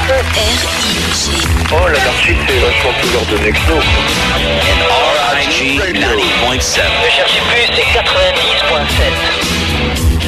R-I-G. Oh, l'anarchie, c'est vachement plus ordonné que nous. R-I-G 90.7. Ne cherchez plus, c'est 90.7.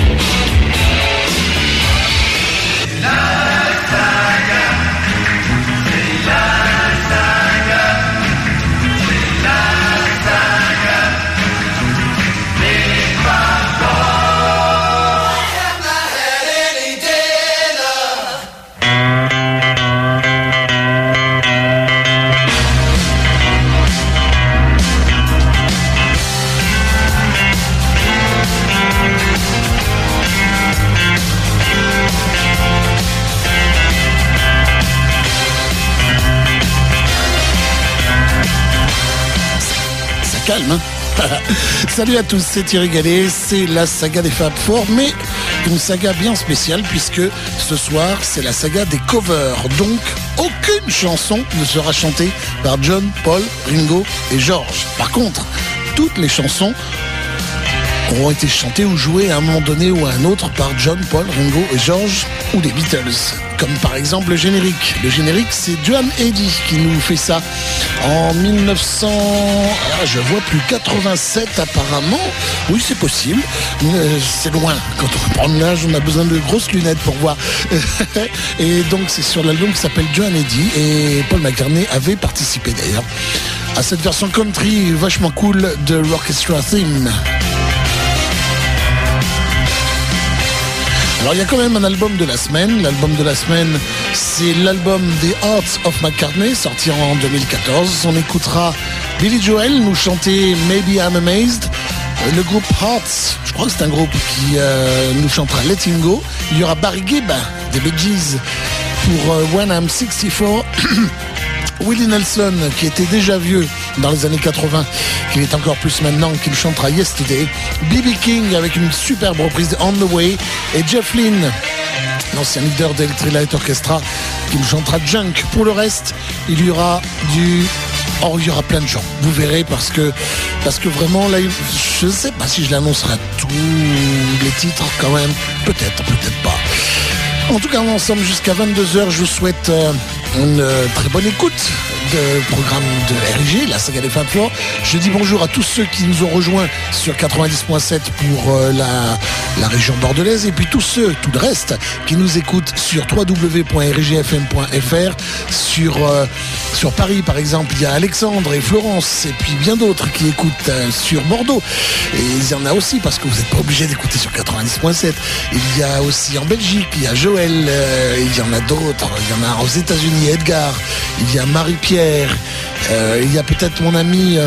Calme, hein. Salut à tous, c'est Thierry Gallet, c'est la saga des Fab Four, mais une saga bien spéciale puisque ce soir c'est la saga des covers. Donc aucune chanson ne sera chantée par John, Paul, Ringo et George. Par contre, toutes les chansons auront été chantées ou jouées à un moment donné ou à un autre par John, Paul, Ringo et George ou les Beatles. Comme par exemple le générique. Le générique, c'est Joan Eddy qui nous fait ça en 1900... je vois plus 87 apparemment. Oui, c'est possible. C'est loin. Quand on prend l'âge, on a besoin de grosses lunettes pour voir. Et donc, c'est sur l'album qui s'appelle Joan Eddy. Et Paul McCartney avait participé d'ailleurs à cette version country vachement cool de l'Orchestra Theme. Alors il y a quand même un album de la semaine. L'album de la semaine, c'est l'album The Heart of McCartney, sorti en 2014. On écoutera Billy Joel nous chanter Maybe I'm Amazed. Le groupe Hearts, je crois que c'est un groupe qui nous chantera Letting Go. Il y aura Barry Gibb des Bee Gees pour When I'm 64. Willie Nelson, qui était déjà vieux dans les années 80, qui est encore plus maintenant, qui chantera Yesterday. B.B. King avec une superbe reprise de On the Way. Et Jeff Lynne, l'ancien leader d'Electric Light Orchestra, qui nous chantera Junk. Pour le reste, il y aura il y aura plein de gens. Vous verrez parce que vraiment, là, je ne sais pas si je l'annoncerai tous les titres quand même. Peut-être pas. En tout cas, on est ensemble jusqu'à 22h. Je vous souhaite une très bonne écoute de programme de RIG, la saga des Fab Four. Je dis bonjour à tous ceux qui nous ont rejoints sur 90.7 pour la région bordelaise et puis tout le reste qui nous écoutent sur www.rigfm.fr. Sur Paris, par exemple, il y a Alexandre et Florence et puis bien d'autres qui écoutent sur Bordeaux. Et il y en a aussi parce que vous n'êtes pas obligé d'écouter sur 90.7. Il y a aussi en Belgique, il y a Joël, il y en a d'autres. Il y en a aux États-Unis, Edgar, il y a Marie-Pierre, il y a peut-être mon ami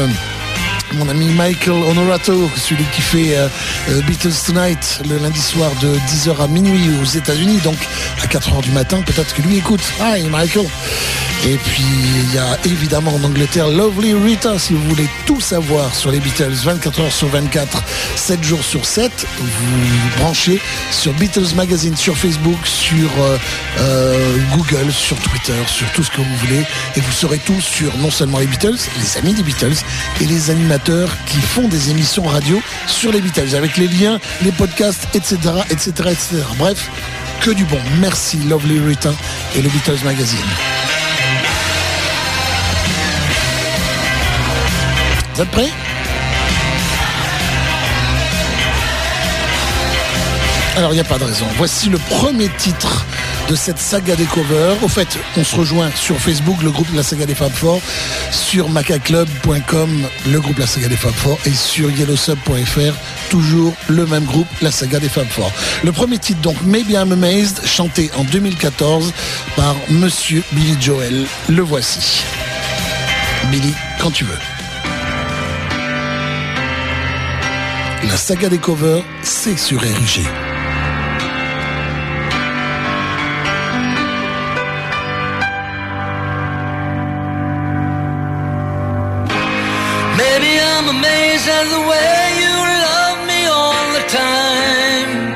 Michael Honorato, celui qui fait Beatles Tonight le lundi soir de 10h à minuit aux États-Unis, donc à 4h du matin, peut-être que lui écoute. Hi Michael. Et puis il y a évidemment en Angleterre Lovely Rita, si vous voulez tout savoir sur les Beatles 24h sur 24, 7 jours sur 7, vous branchez sur Beatles Magazine, sur Facebook, sur Google, sur Twitter, sur tout ce que vous voulez, et vous saurez tout sur non seulement les Beatles, les amis des Beatles et les animateurs qui font des émissions radio sur les Beatles, avec les liens, les podcasts, etc. Bref, que du bon. Merci Lovely Rita et le Beatles Magazine. Vous êtes prêts ? Alors, il n'y a pas de raison. Voici le premier titre de cette saga des covers. Au fait, on se rejoint sur Facebook, le groupe La Saga des Fab Four, sur macaclub.com, le groupe La Saga des Fab Four, et sur yellowsub.fr, toujours le même groupe, La Saga des Fab Four. Le premier titre, donc, Maybe I'm Amazed, chanté en 2014 par Monsieur Billy Joel. Le voici. Billy, quand tu veux. La saga des covers, c'est sur RIG. Maybe I'm amazed at the way you love me all the time.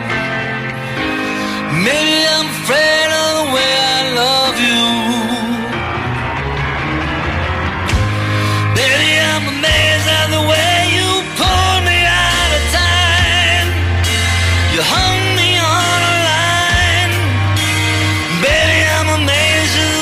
Maybe I'm afraid of the way I love you. Maybe I'm amazed at the way you pulled me out of time. You hung me on a line. Baby, I'm amazed at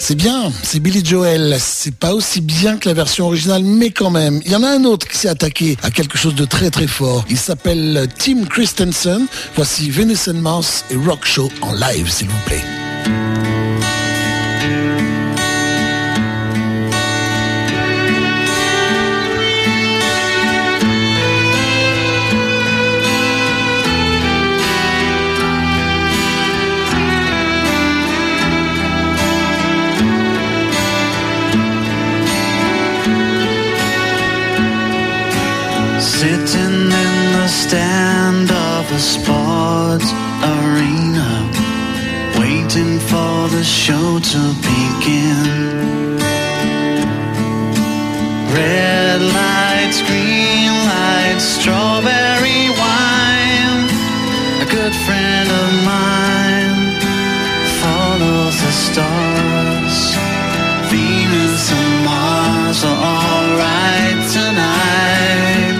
C'est bien, c'est Billy Joel. C'est pas aussi bien que la version originale, mais quand même. Il y en a un autre qui s'est attaqué à quelque chose de très très fort. Il s'appelle Tim Christensen. Voici Venus and Mars et Rock Show en live, s'il vous plaît. Sitting in the stand of a sports arena, waiting for the show to begin. Red lights, green lights, strawberry wine. A good friend of mine follows the stars. Venus and Mars are alright tonight.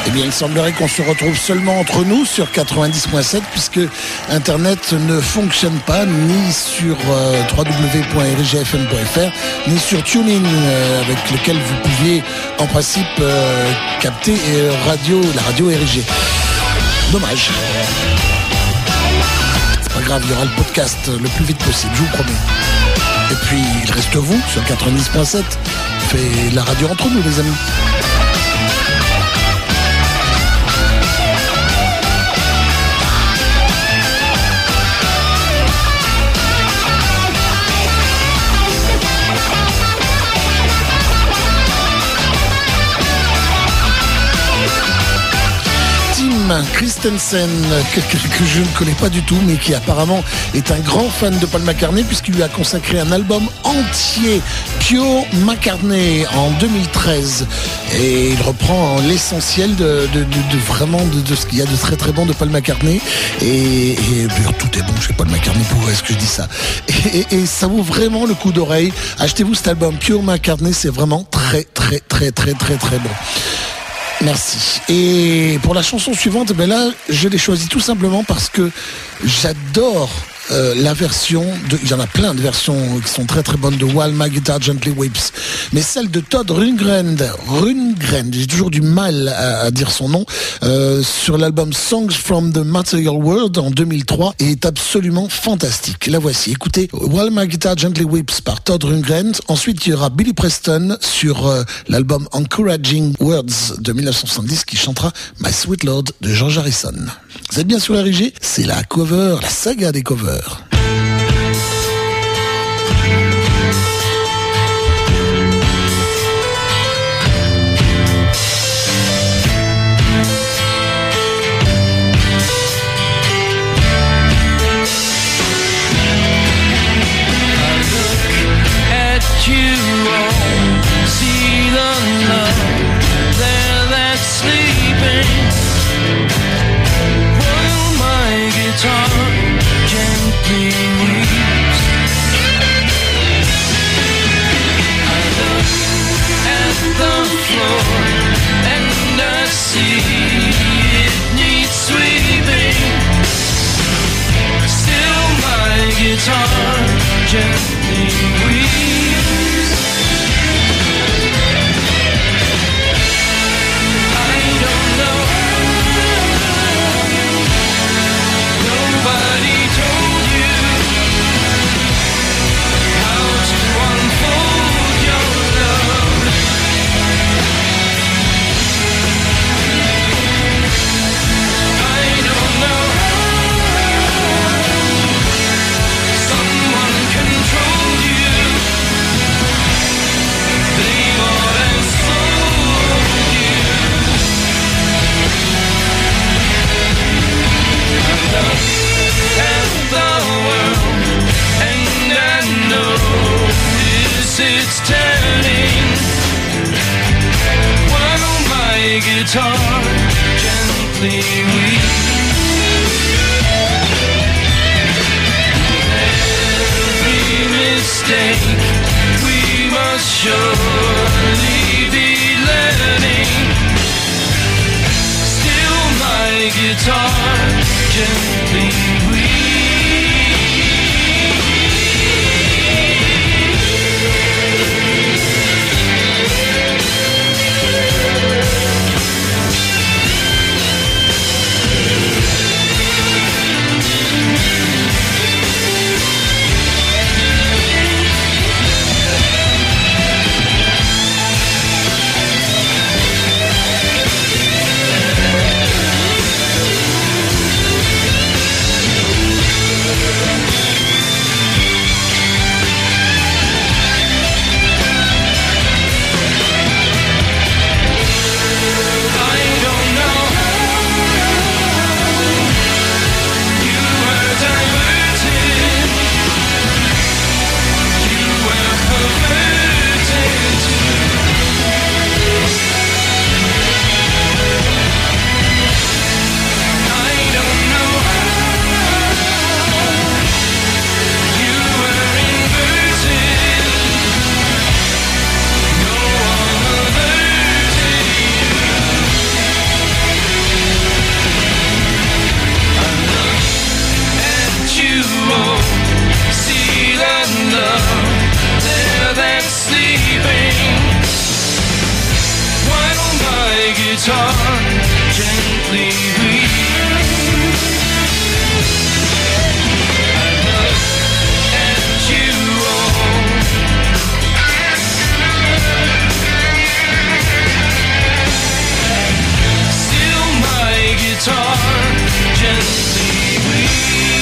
Eh bien, il semblerait qu'on se retrouve seulement entre nous sur 90.7 puisque Internet ne fonctionne pas ni sur www.rgfm.fr ni sur TuneIn avec lequel vous pouviez en principe capter la radio RG. Dommage. C'est pas grave, il y aura le podcast le plus vite possible, je vous promets. Et puis, il reste vous sur 90.7. Fait la radio entre nous, les amis. Christensen, que je ne connais pas du tout, mais qui apparemment est un grand fan de Paul McCartney puisqu'il lui a consacré un album entier, Pure McCartney, en 2013. Et il reprend l'essentiel de ce qu'il y a de très très bon de Paul McCartney. Et tout est bon chez Paul McCartney, pourquoi est-ce que je dis ça ? Et ça vaut vraiment le coup d'oreille. Achetez-vous cet album, Pure McCartney, c'est vraiment très très très très très très bon. Merci. Et pour la chanson suivante, ben là, je l'ai choisie tout simplement parce que j'adore la version il y en a plein de versions qui sont très très bonnes de While My Guitar Gently Weeps, mais celle de Todd Rundgren, j'ai toujours du mal à dire son nom, sur l'album Songs from the Material World en 2003 est absolument fantastique. La voici, écoutez While My Guitar Gently Weeps par Todd Rundgren. Ensuite il y aura Billy Preston sur l'album Encouraging Words de 1970 qui chantera My Sweet Lord de George Harrison. Vous êtes bien sur RG, c'est la cover, la saga des covers. guitar gently weep. I look at you all. Still my guitar gently weep.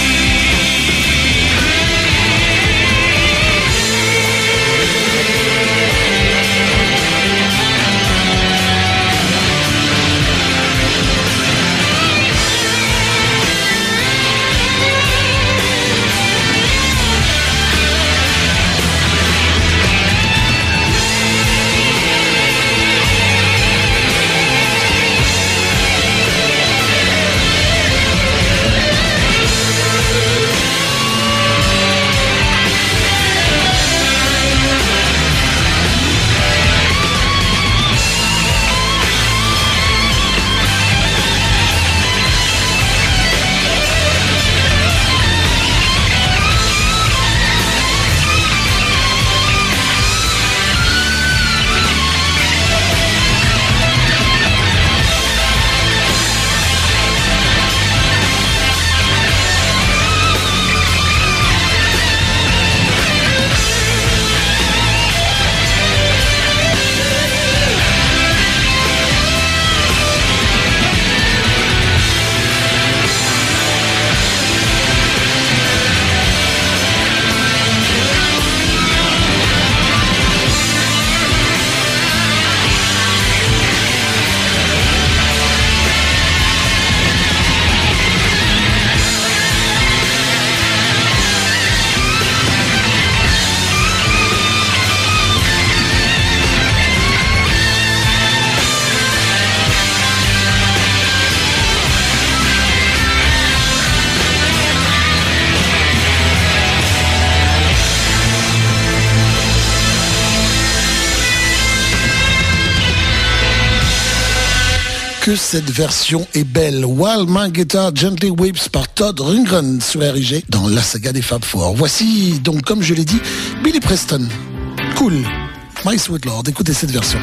Que cette version est belle. While My Guitar Gently Weeps par Todd Rundgren sur RIG dans la saga des Fab Four. Voici donc, comme je l'ai dit, Billy Preston. Cool. My Sweet Lord. Écoutez cette version.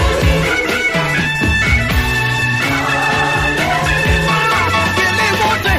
Want to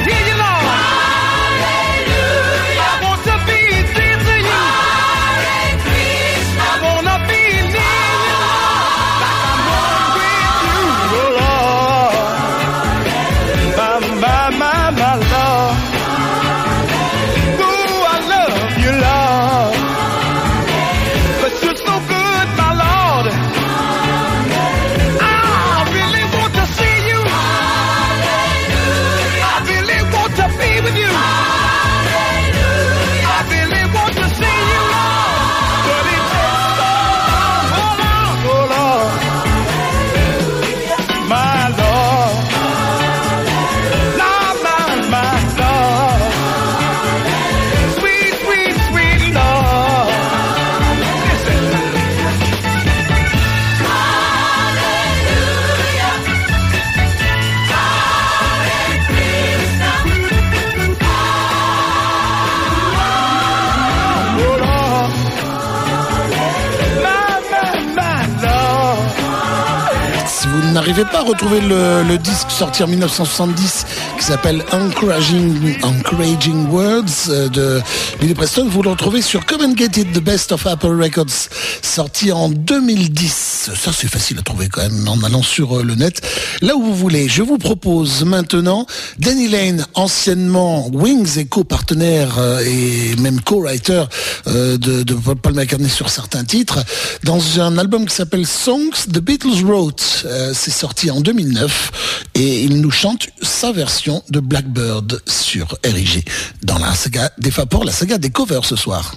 Si vous n'arrivez pas à retrouver le disque sorti en 1970 qui s'appelle Encouraging Words de Billy Preston, vous le retrouvez sur Come and Get It, The Best of Apple Records, sorti en 2010. Ça, c'est facile à trouver quand même en allant sur le net, là où vous voulez. Je vous propose maintenant Danny Laine, anciennement Wings et co-partenaire et même co-writer de Paul McCartney sur certains titres, dans un album qui s'appelle Songs The Beatles Wrote. C'est sorti en 2009 et il nous chante sa version de Blackbird sur RIG dans la saga des Vapors, la saga des covers ce soir.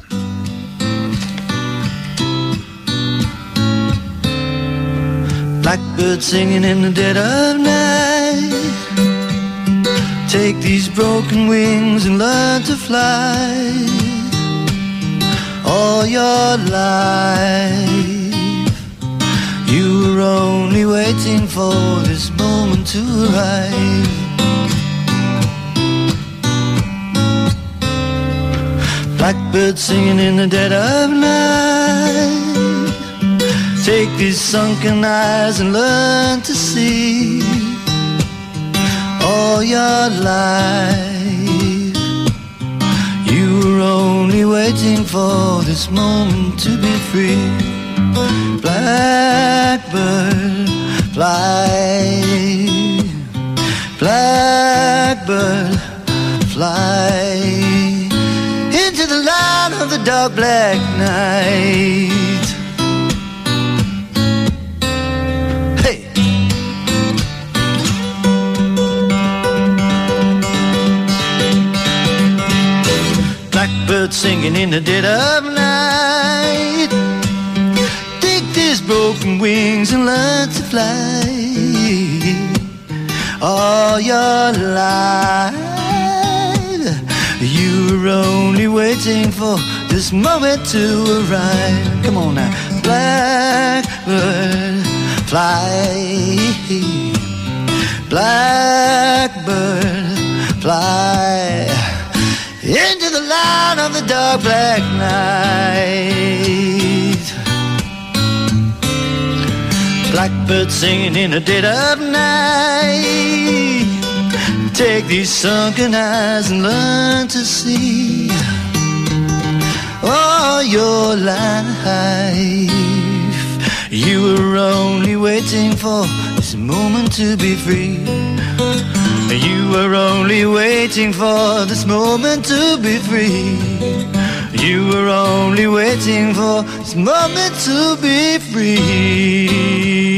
Blackbird singing in the dead of night. Take these broken wings and learn to fly. All your life you were only waiting for this moment to arrive. Blackbird singing in the dead of night. Take these sunken eyes and learn to see. All your life you were only waiting for this moment to be free. Blackbird, fly. Blackbird, fly into the light of the dark black night. Blackbird singing in the dead of night. Take these broken wings and learn to fly. All your life you were only waiting for this moment to arrive. Come on now. Blackbird, fly. Blackbird, fly into the light of the dark black night. Blackbird singing in the dead of night. Take these sunken eyes and learn to see. All your life you were only waiting for this moment to be free. You were only waiting for this moment to be free. You were only waiting for this moment to be free.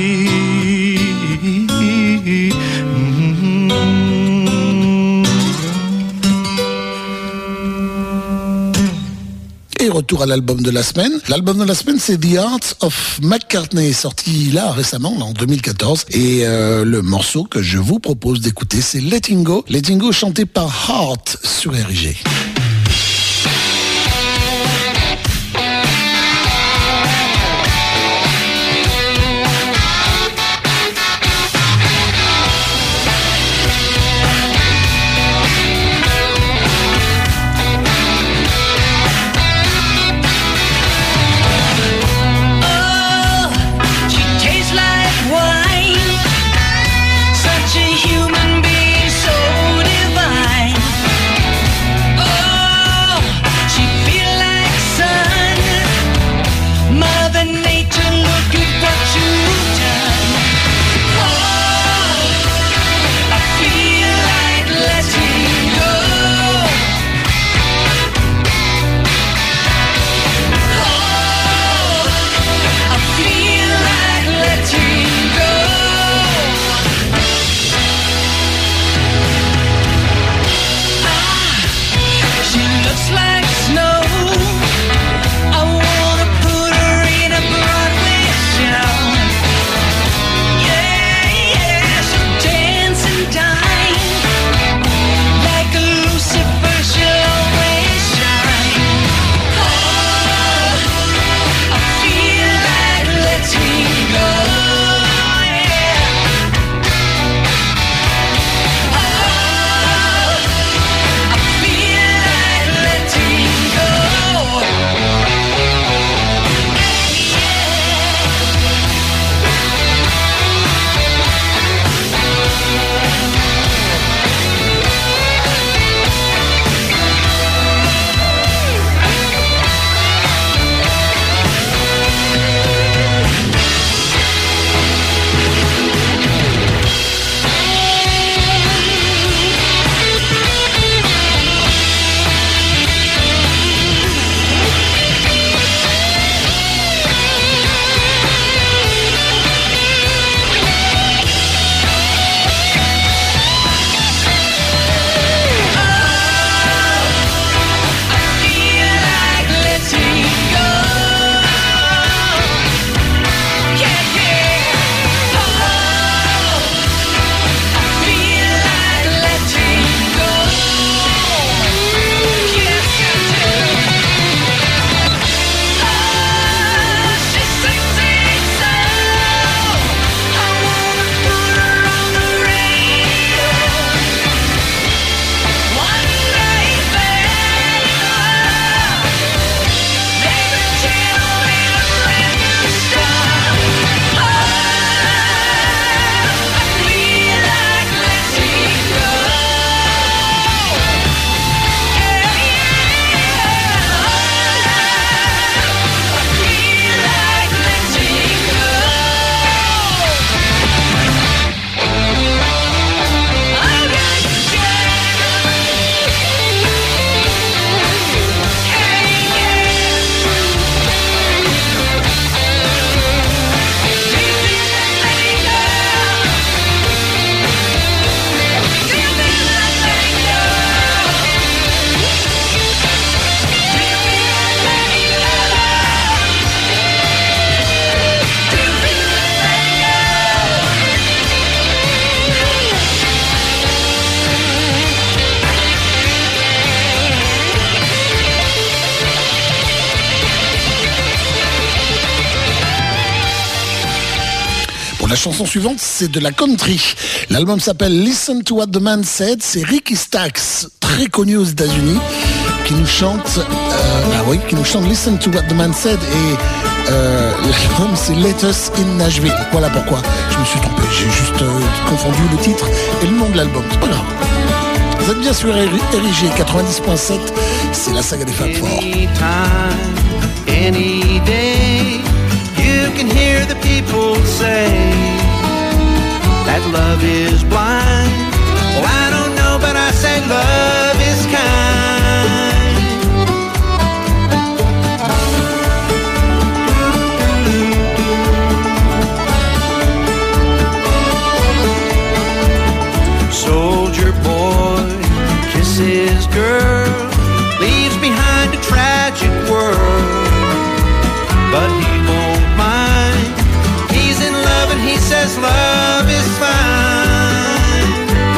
Et retour à l'album de la semaine. L'album de la semaine, c'est The Art of McCartney, sorti là récemment, là, en 2014. Et le morceau que je vous propose d'écouter, c'est Letting Go. Letting Go chanté par Heart sur RIG. Such a human being, so divine. Oh, chanson suivante, c'est de la country. L'album s'appelle Listen to What the Man Said. C'est Ricky Stax, très connu aux États-Unis, qui nous chante Listen to What the Man Said. Et l'album, c'est Let Us in Nashville. Voilà pourquoi je me suis trompé. J'ai juste confondu le titre et le nom de l'album. C'est pas grave. Vous êtes bien sûr érigé 90.7. C'est la saga des Fab Four. Any day, you can hear the people say that love is blind. Well, I don't know, but I say love is kind. Soldier boy kisses girl, leaves behind a tragic world. But he won't mind. He's in love and he says love is fine.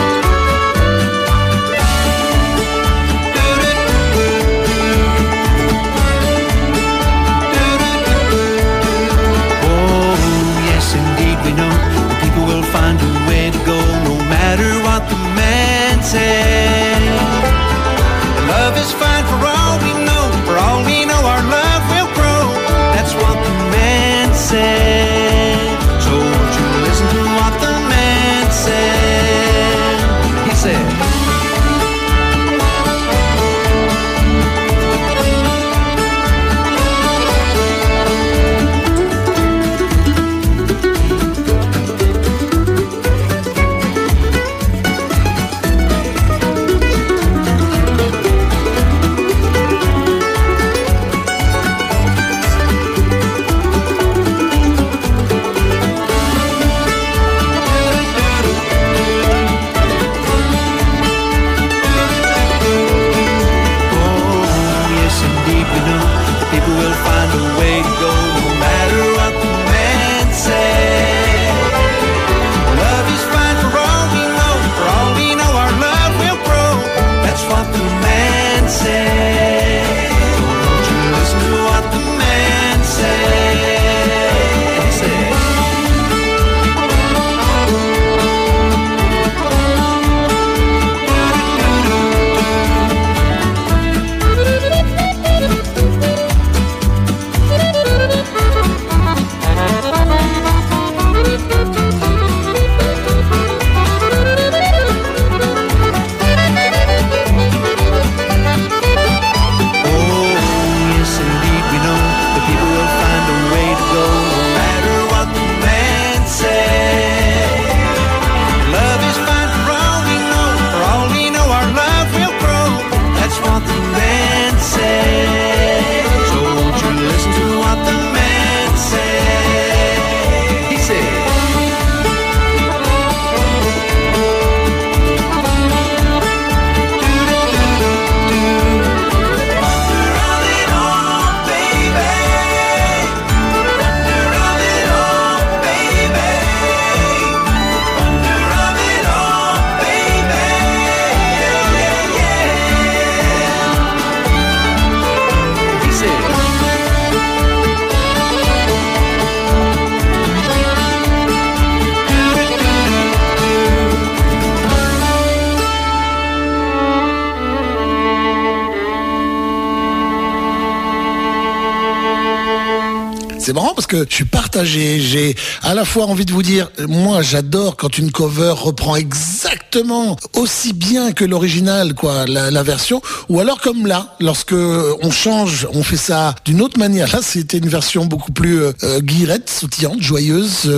Oh, yes, indeed we know the people will find a way to go, no matter what the man says. Love is fine for all we know. For all we know, our love will grow. That's what the man said. So won't you listen to what the man said? He said, C'est marrant parce que je suis partagé. J'ai à la fois envie de vous dire, moi j'adore quand une cover reprend exactement aussi bien que l'original, quoi, la version, ou alors comme là, lorsque on change, on fait ça d'une autre manière. Là, c'était une version beaucoup plus guillerette, sautillante, joyeuse,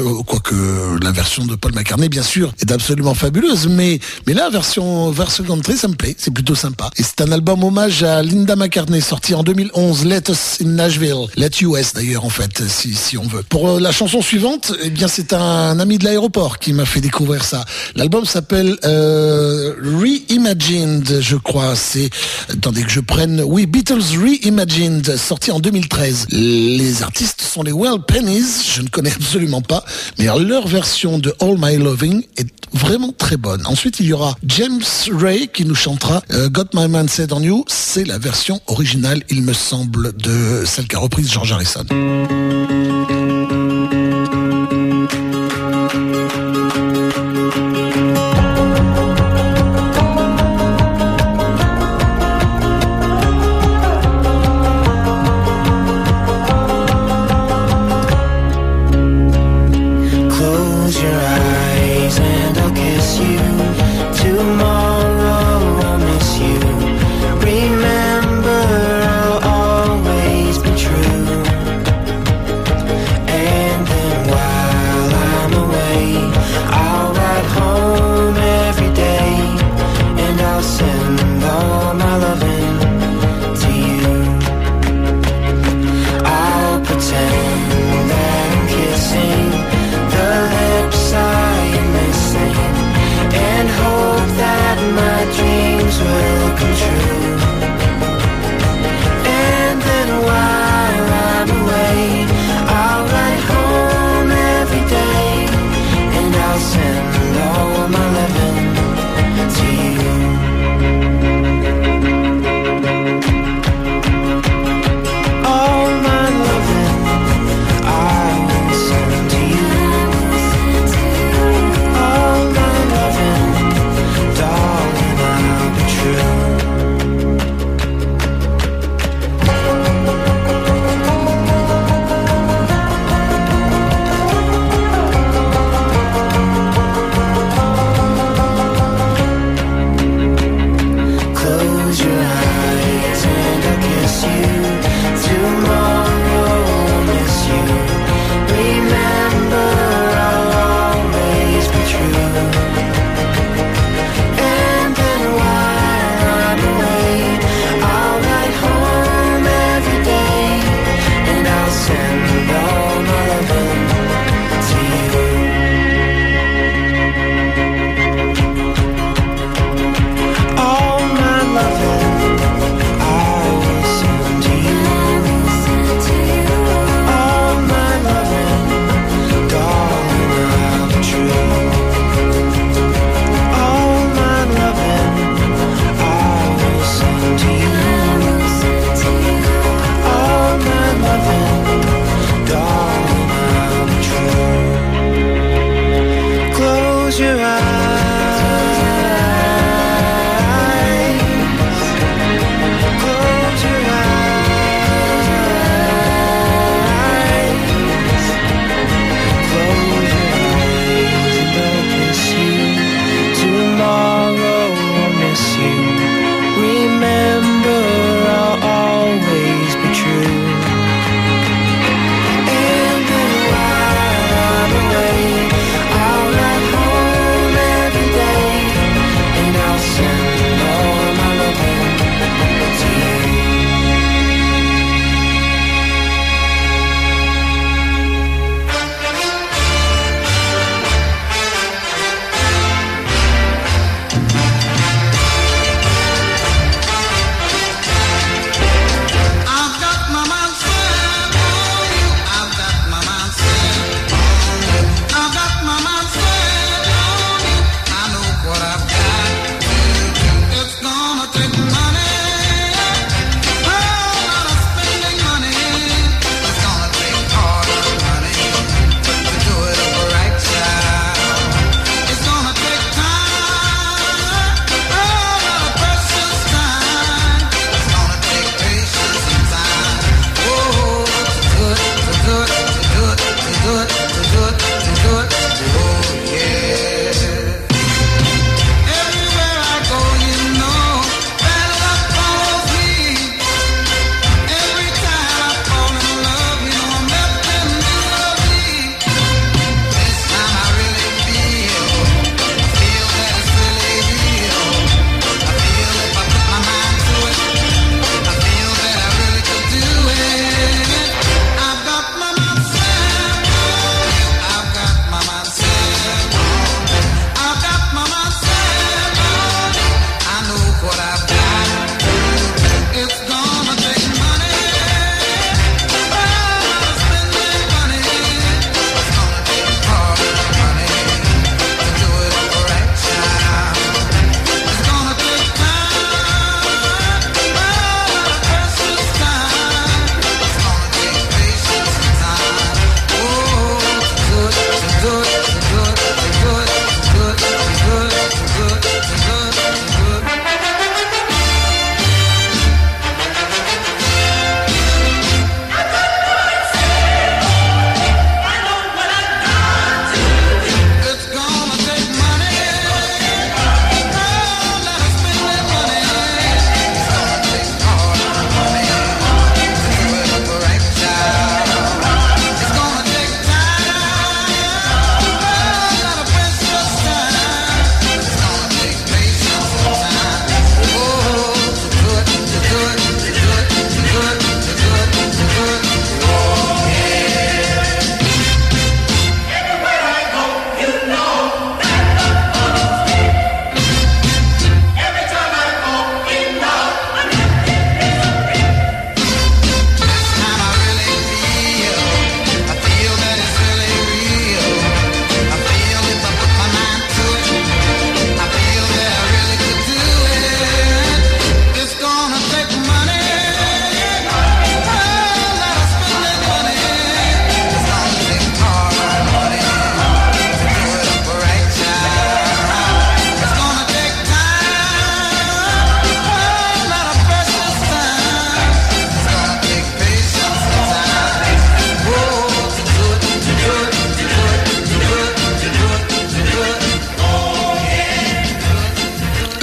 quoique la version de Paul McCartney, bien sûr, est absolument fabuleuse, mais la version country, ça me plaît, c'est plutôt sympa. Et c'est un album hommage à Linda McCartney, sorti en 2011, Let Us in Nashville, Let US d'ailleurs en fait, si on veut. Pour la chanson suivante, eh bien c'est un ami de l'aéroport qui m'a fait découvrir ça. L'album s'appelle Reimagined, je crois. C'est, attendez que je prenne, oui, Beatles Reimagined, sorti en 2013. Les artistes sont les Well Pennies, je ne connais absolument pas, mais leur version de All My Loving est vraiment très bonne. Ensuite, il y aura James Ray qui nous chantera Got My Man Said on You. C'est la version originale, il me semble, de celle qu'a reprise George Harrison. Close your eyes and I'll kiss you. Tomorrow I'll miss you. Remember, I'll always be true. And then while I'm away, I'll ride home every day, and I'll send all my loving to you. I'll pretend that I'm kissing the lips I am missing, and hope that my dreams will come true. And then while I'm away, I'll ride home every day, and I'll send all my loving to you. All my loving I will send to you. All my loving, darling, I'll be true. Close your eyes and I'll kiss you. Tomorrow I'll miss you. Remember, I'll always be true. And then while I'm away, I'll ride home every day, and I'll send all my loving to you. All my loving I will send to you. All my loving, darling, I'll be true. All my loving I will send to you. All my loving, darling, I'll be true. Close your eyes. Close your eyes. Close your eyes and I'll kiss you. Tomorrow I'll miss you. Remember, I'll always be true. And then while I'm away, I'll ride home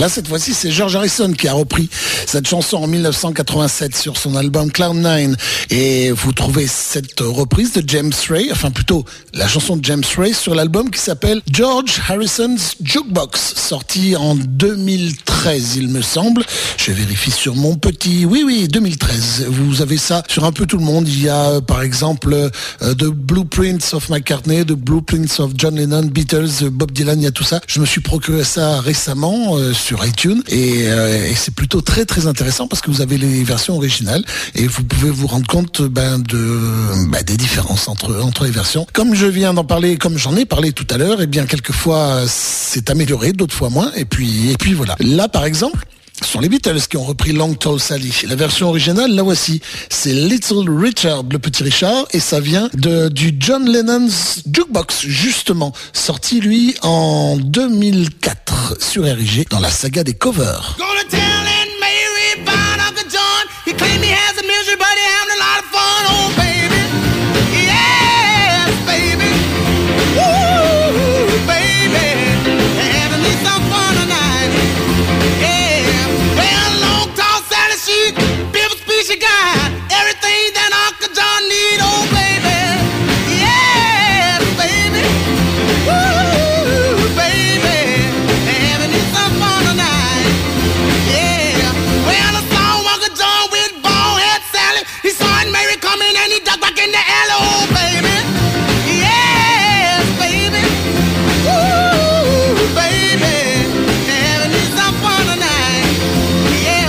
Là, cette fois-ci, c'est George Harrison qui a repris cette chanson en 1987 sur son album Cloud9. Et vous trouvez cette reprise de James Ray, enfin plutôt la chanson de James Ray sur l'album qui s'appelle George Harrison's Jukebox, sorti en 2013, il me semble. Je vérifie sur mon petit... Oui, 2013. Vous avez ça sur un peu tout le monde. Il y a, par exemple, The Blueprints of McCartney, The Blueprints of John Lennon, Beatles, Bob Dylan, il y a tout ça. Je me suis procuré ça récemment sur iTunes et c'est plutôt très très intéressant parce que vous avez les versions originales et vous pouvez vous rendre compte des différences entre les versions. Comme je viens d'en parler, comme j'en ai parlé tout à l'heure, et bien quelquefois c'est amélioré, d'autres fois moins, et puis voilà. Là par exemple, ce sont les Beatles qui ont repris Long Tall Sally. La version originale, la voici. C'est Little Richard, le petit Richard, et ça vient du John Lennon's Jukebox, justement, sorti lui en 2004 sur RIG dans la saga des covers. Gonna tell Aunt Mary about Uncle John. He claimed he has a misery, but he having a lot of fun. Oh, baby. Yes, baby. Woo, baby. Having me some fun tonight. Yeah. Well, long, tall Sally, she built a speech, she got everything that Uncle John need. Oh, baby. Yes, baby. Woo, baby. Having me some fun tonight. Yeah. Well, I saw Uncle John with bald head Sally. He saw Aunt Mary coming and he ducked back in the alley. Oh, baby. Yes, baby. Woo, baby. Having me some fun tonight. Yeah.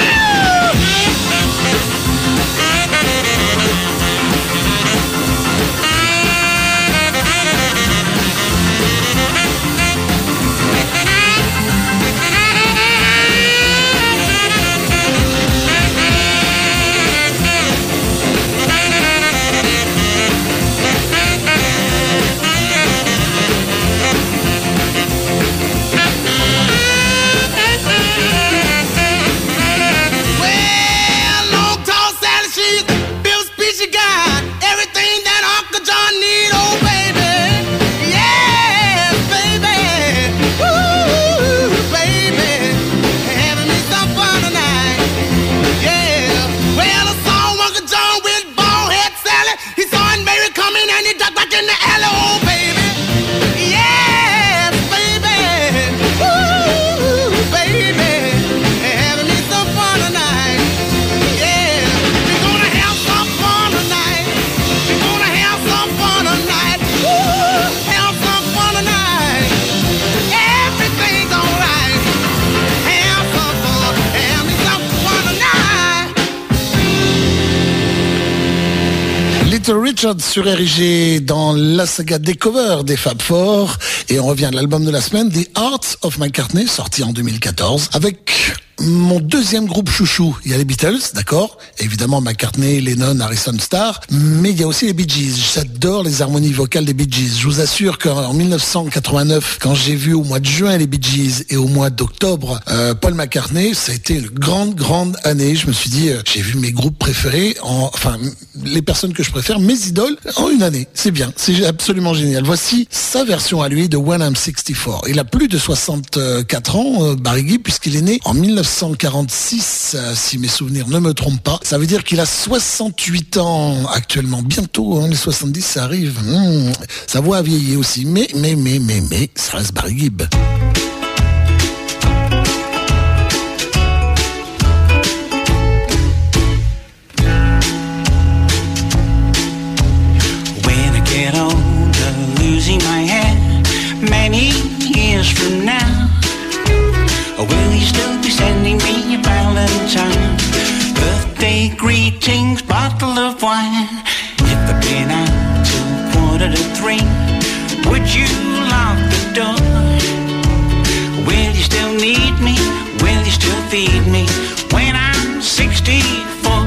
Well, long, tall Sally, she's built speech, she got everything that Uncle John need. Oh, baby. Yes, baby. Woo, baby. Having me some fun tonight. Yeah. Well, I saw Uncle John with bald head Sally. He saw Aunt Mary coming and he ducked back in the alley. Oh, baby. Yes, baby. Woo, baby. Having me some fun tonight. Yeah. We're gonna have some fun tonight. We're gonna have some fun tonight. Woo, have some fun tonight. Everything's alright. Have some fun. Have me some fun tonight. Little Richard sur RIG dans la saga des covers des Fab Four. Et on revient à l'album de la semaine, The Art of McCartney, sorti en 2014, avec mon deuxième groupe chouchou. Il y a les Beatles, d'accord, évidemment McCartney, Lennon, Harrison, Starr, mais il y a aussi les Bee Gees. J'adore les harmonies vocales des Bee Gees. Je vous assure qu'en 1989, quand j'ai vu au mois de juin les Bee Gees et au mois d'octobre Paul McCartney, ça a été une grande année. Je me suis dit, j'ai vu mes groupes préférés, les personnes que je préfère, mes idoles, en une année. C'est bien, c'est absolument génial. Voici sa version à lui de When I'm 64. Il a plus de 64 ans, Barry Gibb, puisqu'il est né en 1946, si mes souvenirs ne me trompent pas. Ça veut dire qu'il a 68 ans actuellement. Bientôt, les 70, ça arrive. Sa voix a vieilli aussi. Mais, ça reste Barry Gibb. When I get older, losing my hair, many years from now, will you still be sending me a Valentine? Birthday greetings, bottle of wine. If I've been out till 2:45, would you lock the door? Will you still need me? Will you still feed me when I'm 64?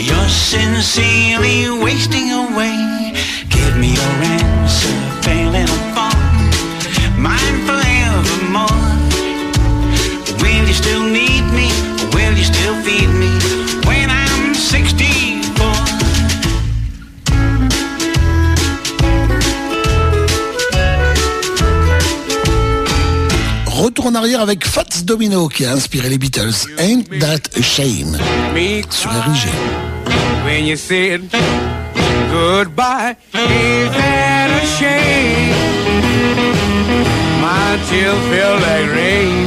You're sincerely wasting away. Give me your answer, pale little fawn, mine forevermore. Will you still need me? Will you still feed me when I'm 64? Retour en arrière avec Fats Domino qui a inspiré les Beatles. Ain't That a Shame sur RIG. When you said goodbye, ain't that a shame? My tears feel like rain.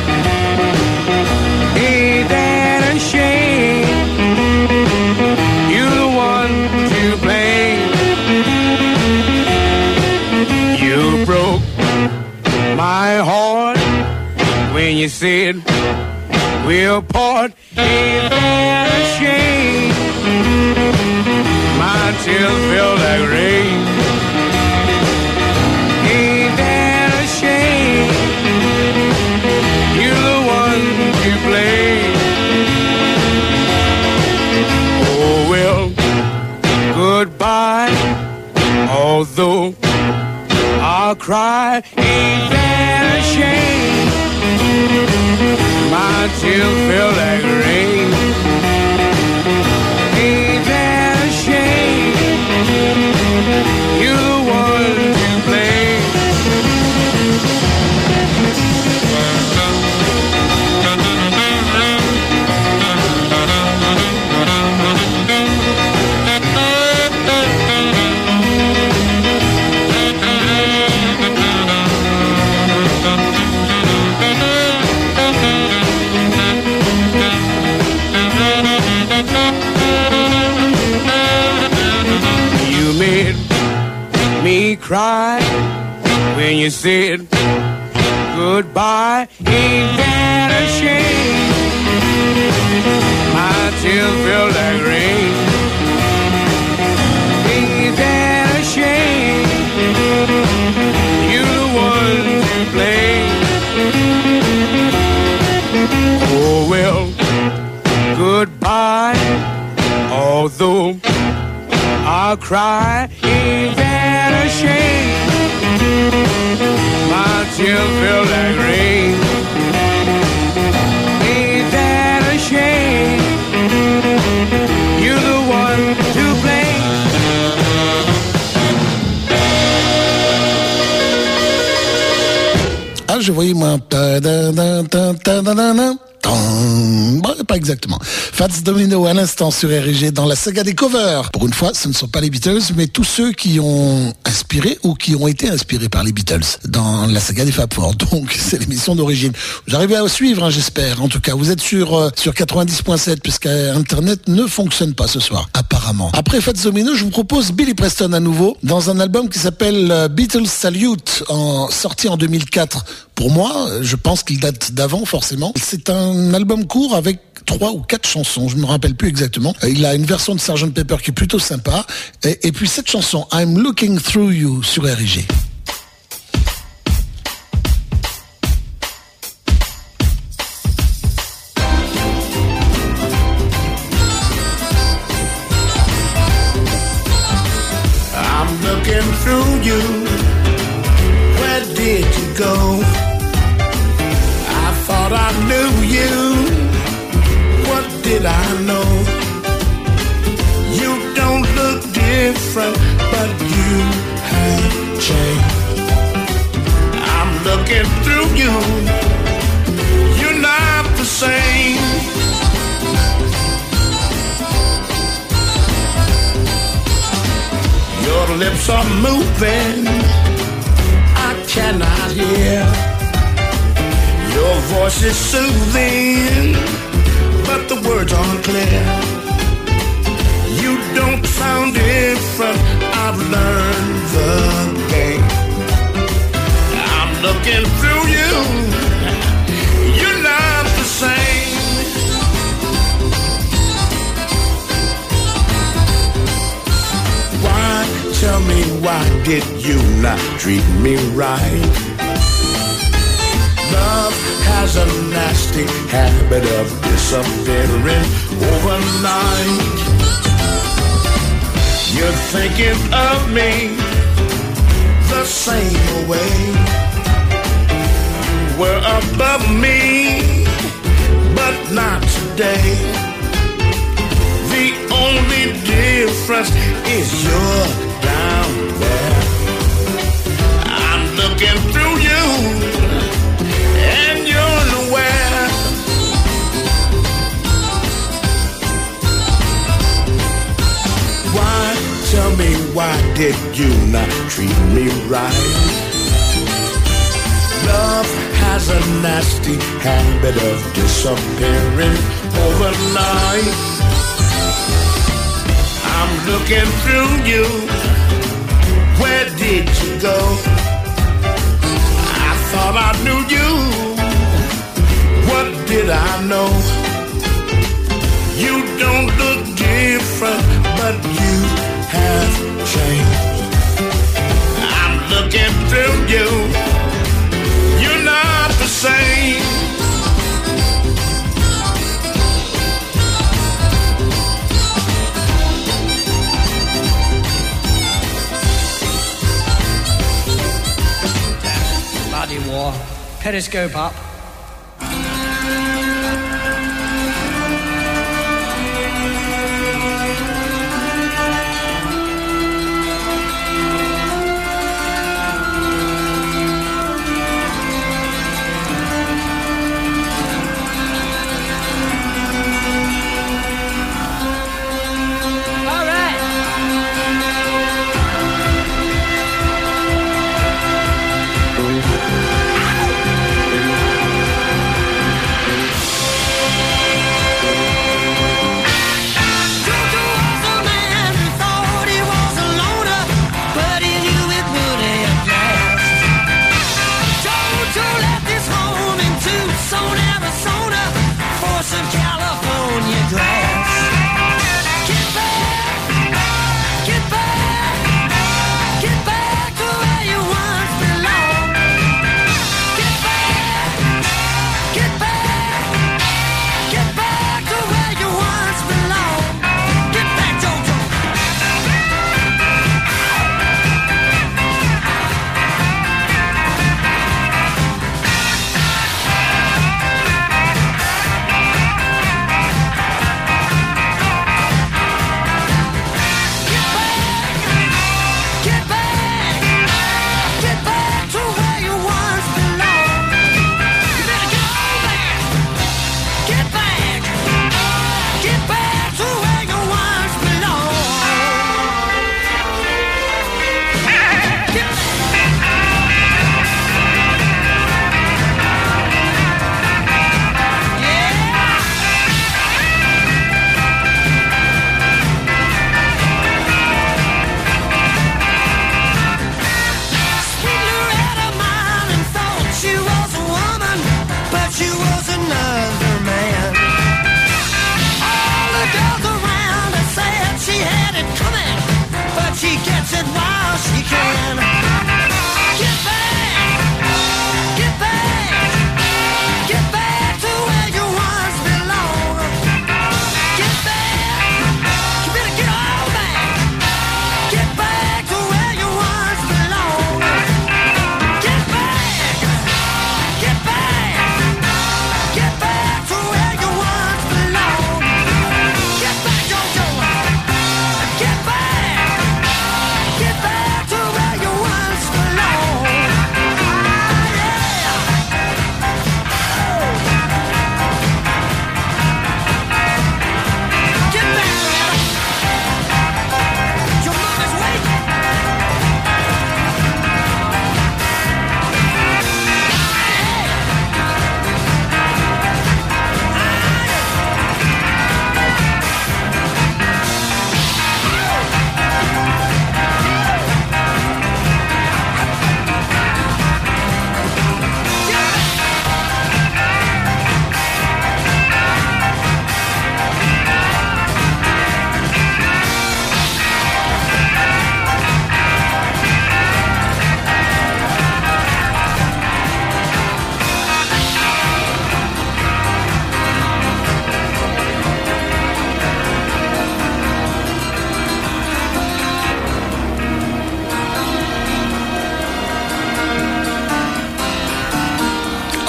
Ain't that a shame? You're the one to blame. You broke my heart when you said we'll part. Ain't that a shame? My tears feel like rain. Ain't that a shame? You're the one to blame. Oh well, goodbye. Although I'll cry, ain't that a shame? My tears feel like rain. Ain't that a shame? You're the one to blame. Me cry when you said goodbye. Ain't that a shame? My tears feel like rain. Ain't that a shame? You're the one to blame. Oh well, goodbye. Although I'll cry, ain't that a shame? My tears feel like rain. Ain't that a shame? You're the one to blame. Ah, je voyais moi. Pas exactement. Fats Domino à l'instant sur RIG dans la saga des covers. Pour une fois, ce ne sont pas les Beatles, mais tous ceux qui ont inspiré ou qui ont été inspirés par les Beatles dans la saga des Fab Four. Donc, c'est l'émission d'origine. Vous arrivez à suivre, hein, j'espère. En tout cas, vous êtes sur 90.7 puisque Internet ne fonctionne pas ce soir, apparemment. Après Fats Domino, je vous propose Billy Preston à nouveau dans un album qui s'appelle Beatles Salute, sorti en 2004. Pour moi, je pense qu'il date d'avant, forcément. C'est un album court avec 3 ou 4 chansons, je ne me rappelle plus exactement. Il a une version de Sgt Pepper qui est plutôt sympa. Et puis cette chanson, I'm Looking Through You, sur RIG. I'm looking through you. Where did you go? I thought I knew you. What did I know? You don't look different, but you have changed. I'm looking through you. You're not the same. Your lips are moving, I cannot hear. Your voice is soothing, but the words aren't clear. You don't sound different, I've learned the game. I'm looking through you, you're not the same. Why, tell me, why did you not treat me right? Love has a nasty habit of disappearing overnight. you're thinking of me the same way. You were above me, but not today. The only difference is you're down there. I'm looking through you, and you're nowhere. Why, tell me, why did you not treat me right? Love has a nasty habit of disappearing overnight. I'm looking through you. Where did you go? I thought I knew you. What did I know? You don't look different, but you have changed. I'm looking through you. You're not the same. Body war. Periscope up.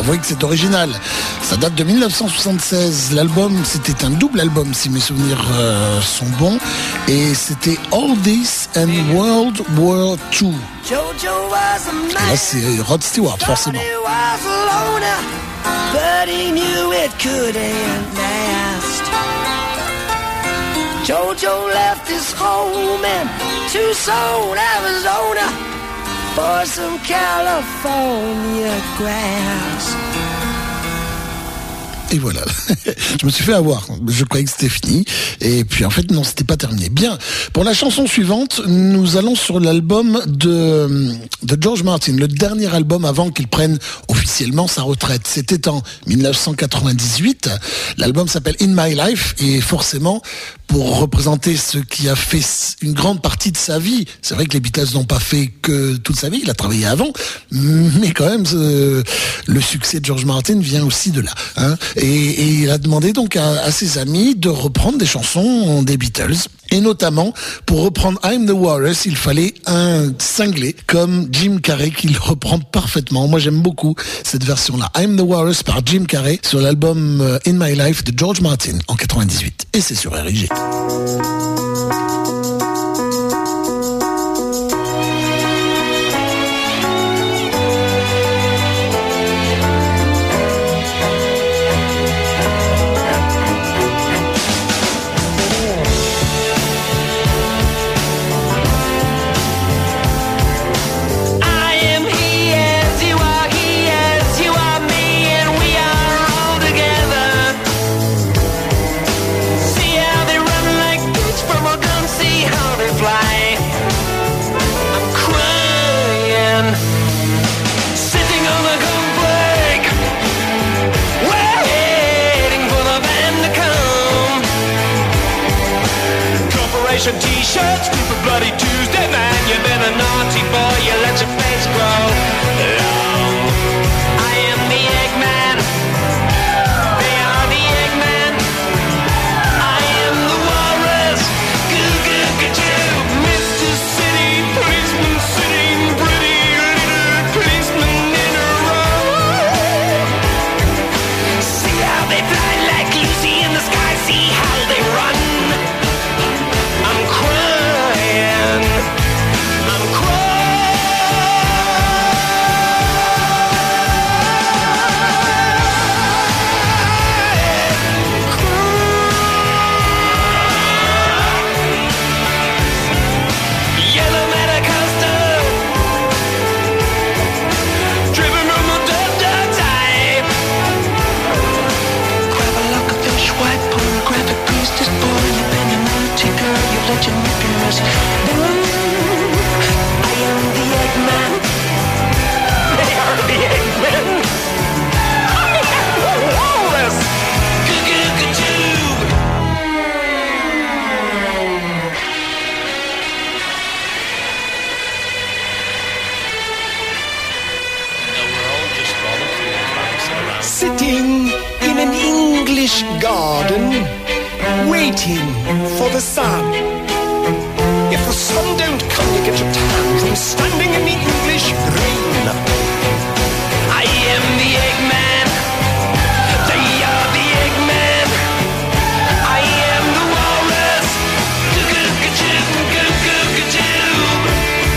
avouez que c'est original. Ça date de 1976. L'album, c'était un double album, si mes souvenirs sont bons. Et c'était All This and World War II. Là, c'est Rod Stewart, forcément. But he knew it couldn't last. Jojo left his home in Tucson, Arizona, for some California grass. Et voilà, je me suis fait avoir, je croyais que c'était fini, et puis en fait non, c'était pas terminé. Bien, pour la chanson suivante, nous allons sur l'album de George Martin, le dernier album avant qu'il prenne officiellement sa retraite. C'était en 1998, l'album s'appelle In My Life, et forcément, pour représenter ce qui a fait une grande partie de sa vie, c'est vrai que les Beatles n'ont pas fait que toute sa vie, il a travaillé avant, mais quand même, le succès de George Martin vient aussi de là, hein. Et il a demandé donc à ses amis de reprendre des chansons des Beatles. Et notamment, pour reprendre I'm the Walrus, il fallait un cinglé comme Jim Carrey qui le reprend parfaitement. Moi, j'aime beaucoup cette version-là. I'm the Walrus par Jim Carrey sur l'album In My Life de George Martin en 98. Et c'est sur RIG. T-shirts, stupid bloody Tuesday, man. You've been a naughty boy, you let your face grow long. I am the Eggman. They are the Eggman. I am the Walrus. Goo goo goo. Mr. City, policeman sitting pretty little policeman in a row. See how they fly like Lucy in the sky. See how they run. I'm crying. Yellow Metacosta, driven on the dirt type. Grab a lock of fish, white pornographic priestess boy. You've been a naughty girl, you let your nippers. I am the Eggman. They are the Eggmen. I am the Walrus. Goo goo goo tube. Sitting in an English garden, waiting for the sun. If the sun don't come, you get your tan. Standing in the English rain. I am the Eggman. They are the Eggmen. I am the Walrus. Goo goo goo goo goo.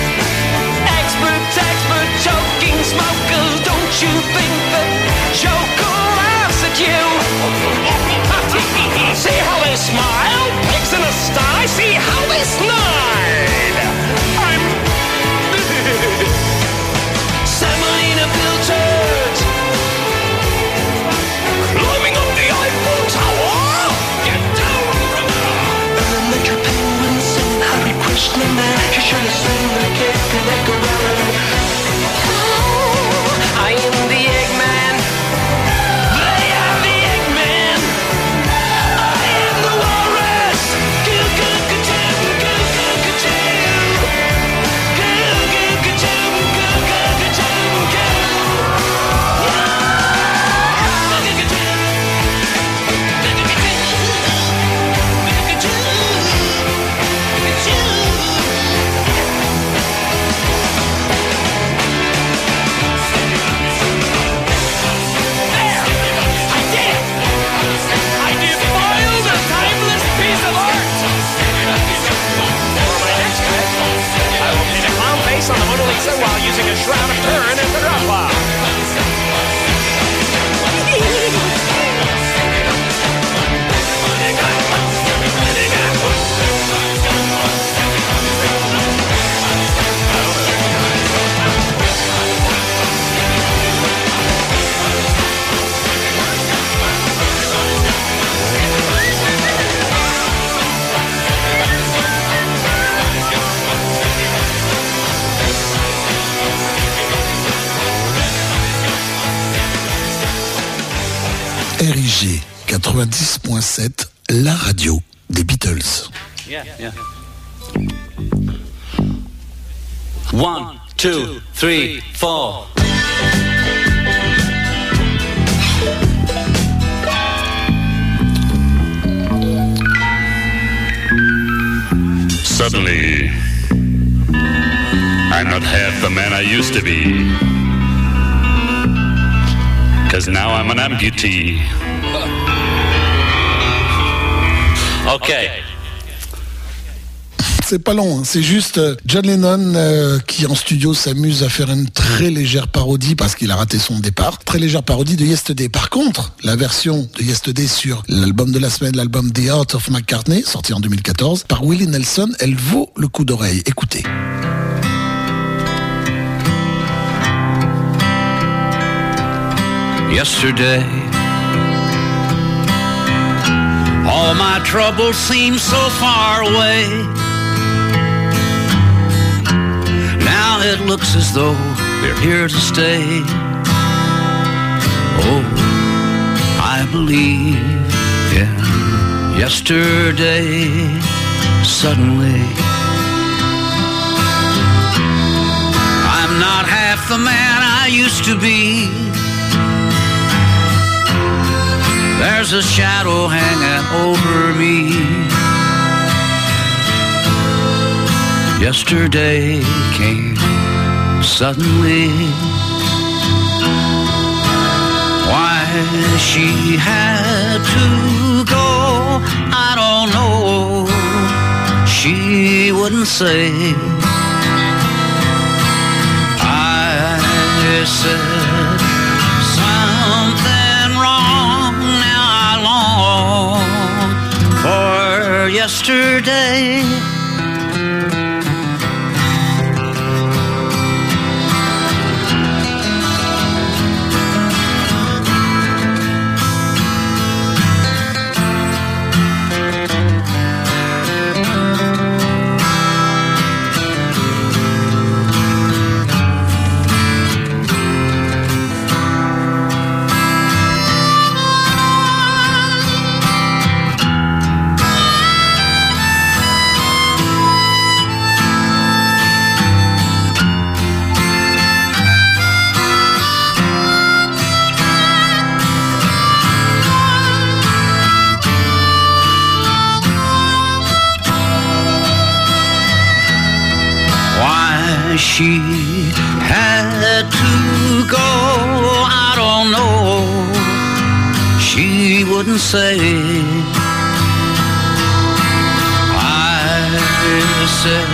Expert, choking smokers. Don't you think that Joker laughs at you? See how they smile? Pigs in a sty. See how they snide. 90.7, la radio des Beatles. Yeah. 1, 2, 3, 4. Suddenly, I'm not half the man I used to be. 'Cause now I'm an amputee. Okay. C'est pas long, hein. C'est juste John Lennon qui en studio s'amuse à faire une très légère parodie parce qu'il a raté son départ. Très légère parodie de Yesterday. Par contre, la version de Yesterday sur l'album de la semaine, l'album The Heart of McCartney, sorti en 2014, par Willie Nelson, elle vaut le coup d'oreille. Écoutez. Yesterday, all my troubles seem so far away. Now it looks as though they're here to stay. Oh, I believe in yesterday. Suddenly, I'm not half the man I used to be. There's a shadow hanging over me. Yesterday came suddenly. Why she had to go, I don't know. She wouldn't say. I said something wrong. Now I long for yesterday. She had to go, I don't know. She wouldn't say. I said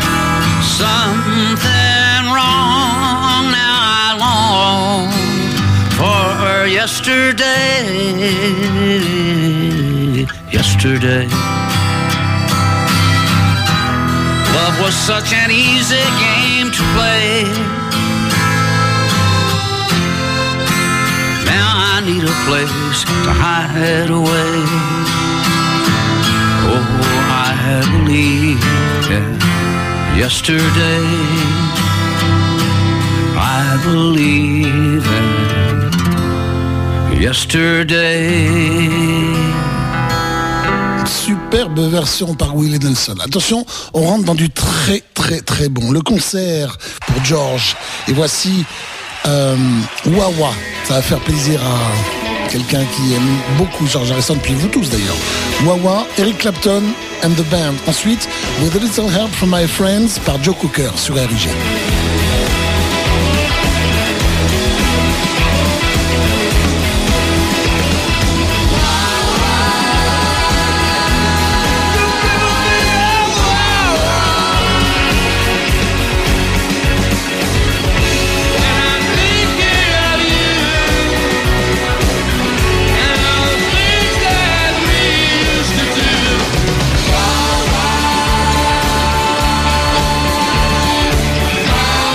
something wrong. Now I long for yesterday. Yesterday. Love was such an easy game to play. Now I need a place to hide away. Oh, I believe in yesterday. I believe in yesterday. Superbe version par Willie Nelson. Attention, on rentre dans du très très très bon. Le concert pour George. Et voici Wawa. Ça va faire plaisir à quelqu'un qui aime beaucoup George Harrison, puis vous tous d'ailleurs. Wawa, Eric Clapton and the Band. Ensuite, With a Little Help from My Friends par Joe Cooker sur RIG. Wow.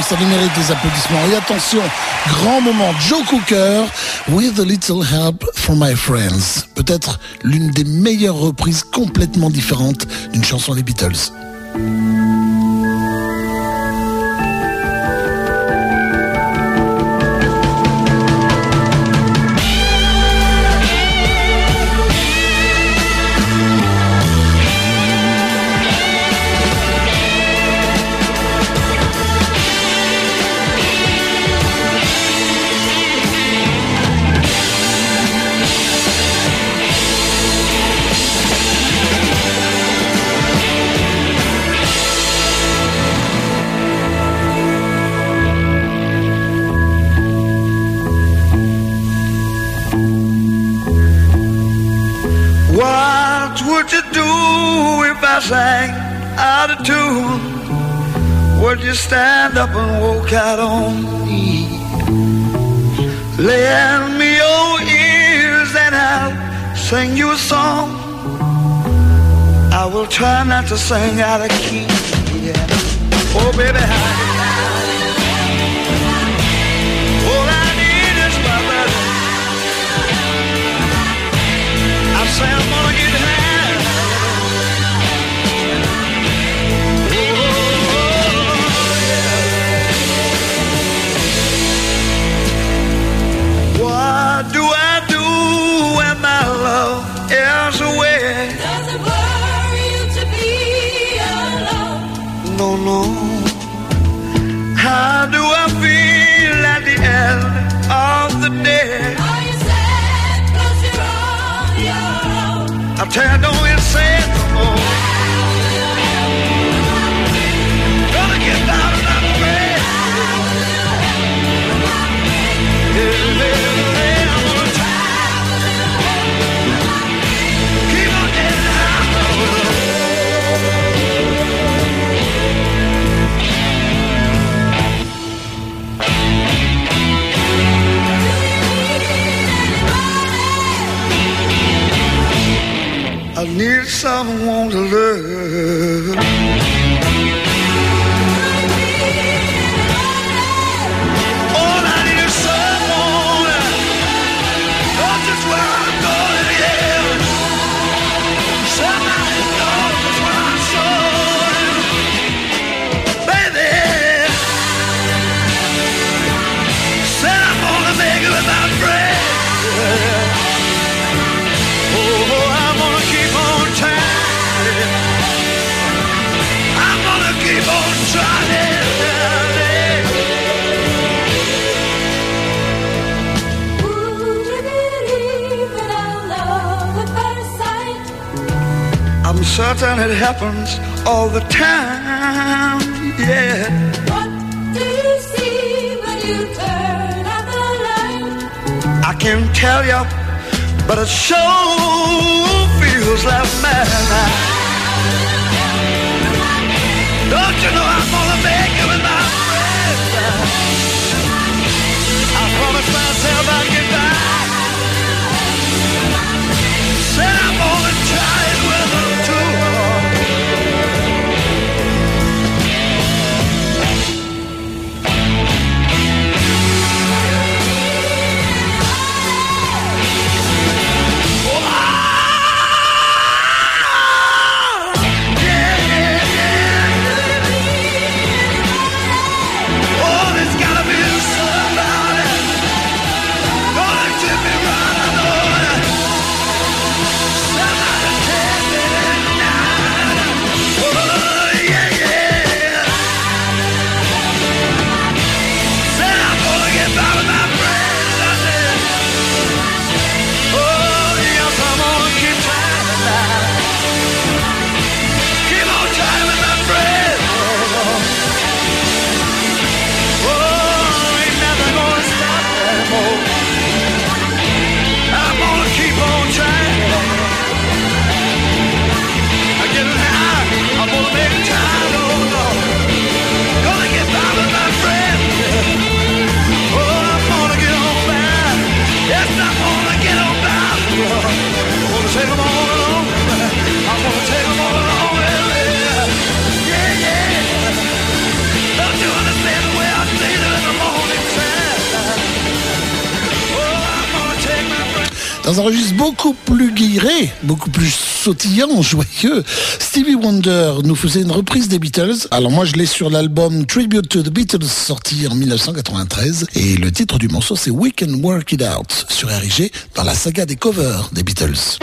ça lui mérite des applaudissements. Et attention, grand moment, Joe Cooker, With a Little Help from My Friends. Peut-être l'une des meilleures reprises complètement différentes d'une chanson des Beatles. What would you do if I sang out of tune? Would you stand up and walk out on me? Lend me your ears and I'll sing you a song. I will try not to sing out of key. Yeah. Oh baby, all I need is my brother. I say I'm gonna get high. What do I do when my love is away? Does it worry you to be alone? No, no. How do I feel at the end of the day? Are you sad 'cause you're on your own? I tell you, don't get sad no more. Gonna get down and out of bed. I'm gonna try. Keep on getting I need someone to love. All I need is someone. Know just where I'm going, yeah. Somebody knows just where I'm going, baby. Said I'm gonna make it without bread. Oh, I'm gonna keep on trying. I'm gonna keep on trying. Would you believe in our love at first sight? I'm certain it happens all the time, yeah. What do you see when you turn out the light? I can't tell you, but it sure feels like madness. Don't you know I'm gonna make it with my friends? I promised myself I'd get back. Said I'm gonna try it with them too. Oh, there's gotta be somebody. Dans un registre beaucoup plus guilleret, beaucoup plus sautillant, joyeux, Stevie Wonder nous faisait une reprise des Beatles. Alors moi je l'ai sur l'album Tribute to the Beatles sorti en 1993 et le titre du morceau c'est We Can Work It Out sur RIG dans la saga des covers des Beatles.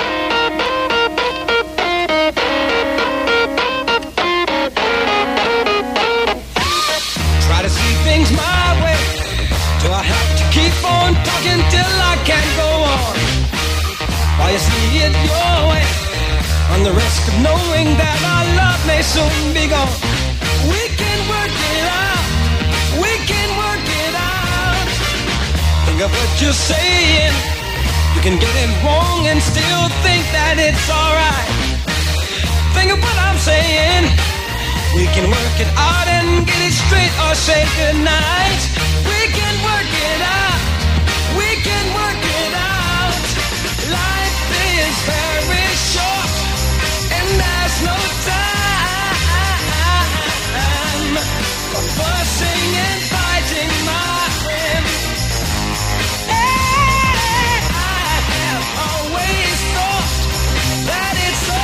Try to see things my way. Do I have to keep on talking till I can't go on? While you see it your way, on the risk of knowing that our love may soon be gone. We can work it out. We can work it out. Think of what you're saying. You can get it wrong and still think that it's alright. Think of what I'm saying. We can work it out and get it straight or say goodnight. We can work it out. We can work it out. Life is very short and there's no time for fussing and fighting, my friend. Hey, I have always thought that it's a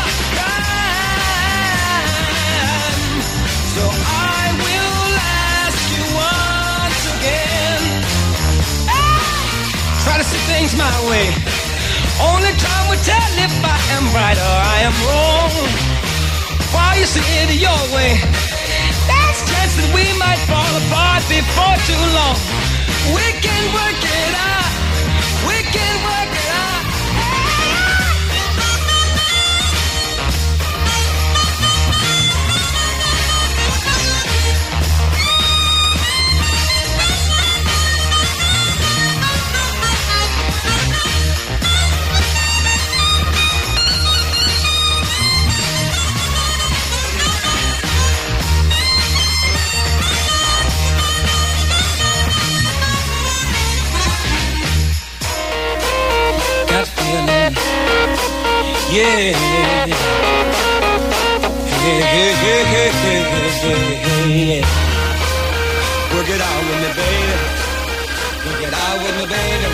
crime. So I will ask you once again. Try to see things my way. Only time will tell if I am right or I am wrong. While you see it your way, there's a chance that we might fall apart before too long. We can work it out. We can work it out. Yeah. Work it out with me, baby. Work it out with me, baby.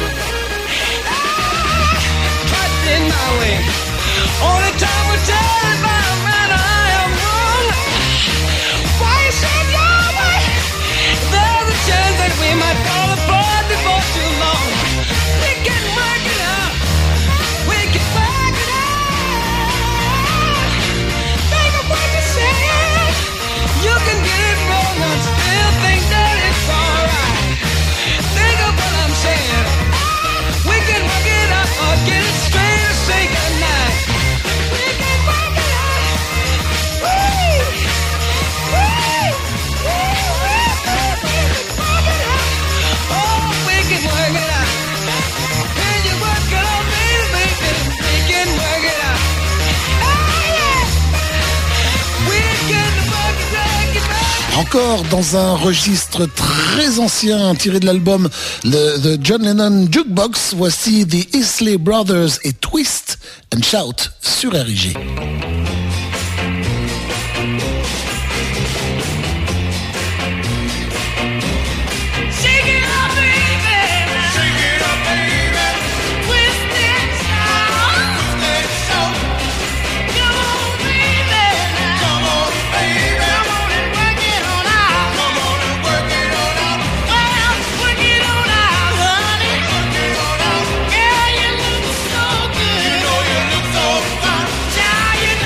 Cut in my way. Only time will tell if I'm right or I am wrong. Why you said your way? There's a chance that we might fall apart before too long. We can work it out. We can work it out. Think of what you're saying. You can get it wrong and still think that it's alright. Think of what I'm saying. We can work it out or get it straight or say goodnight. We can work it out. Woo! Woo! Woo! We can work it out. Oh, we can work it out. Can you work it out, baby, baby? We can work it out. Oh, yeah. We can work it out. Encore dans un registre très ancien tiré de l'album The John Lennon Jukebox, voici The Isley Brothers et Twist and Shout sur RIG. Shake it up, baby. Shake it up, baby. Twist and shout. Twist and shout. Come on, baby. Come on, baby. Come on and work it on out. Come on and work it on out. Well, work it on out, honey. Work it on out. Girl, you look so good. You know you look so fine. Child, you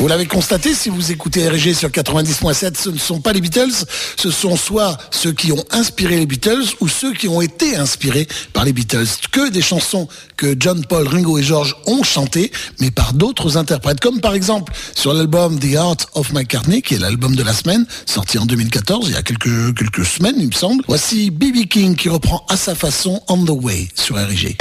Vous l'avez constaté, si vous écoutez RG sur 90.7, ce ne sont pas les Beatles, ce sont soit ceux qui ont inspiré les Beatles ou ceux qui ont été inspirés par les Beatles. Que des chansons que John, Paul, Ringo et George ont chantées, mais par d'autres interprètes. Comme par exemple sur l'album The Art of McCartney, qui est l'album de la semaine, sorti en 2014, il y a quelques semaines, il me semble. Voici B.B. King qui reprend à sa façon On the Way sur RG.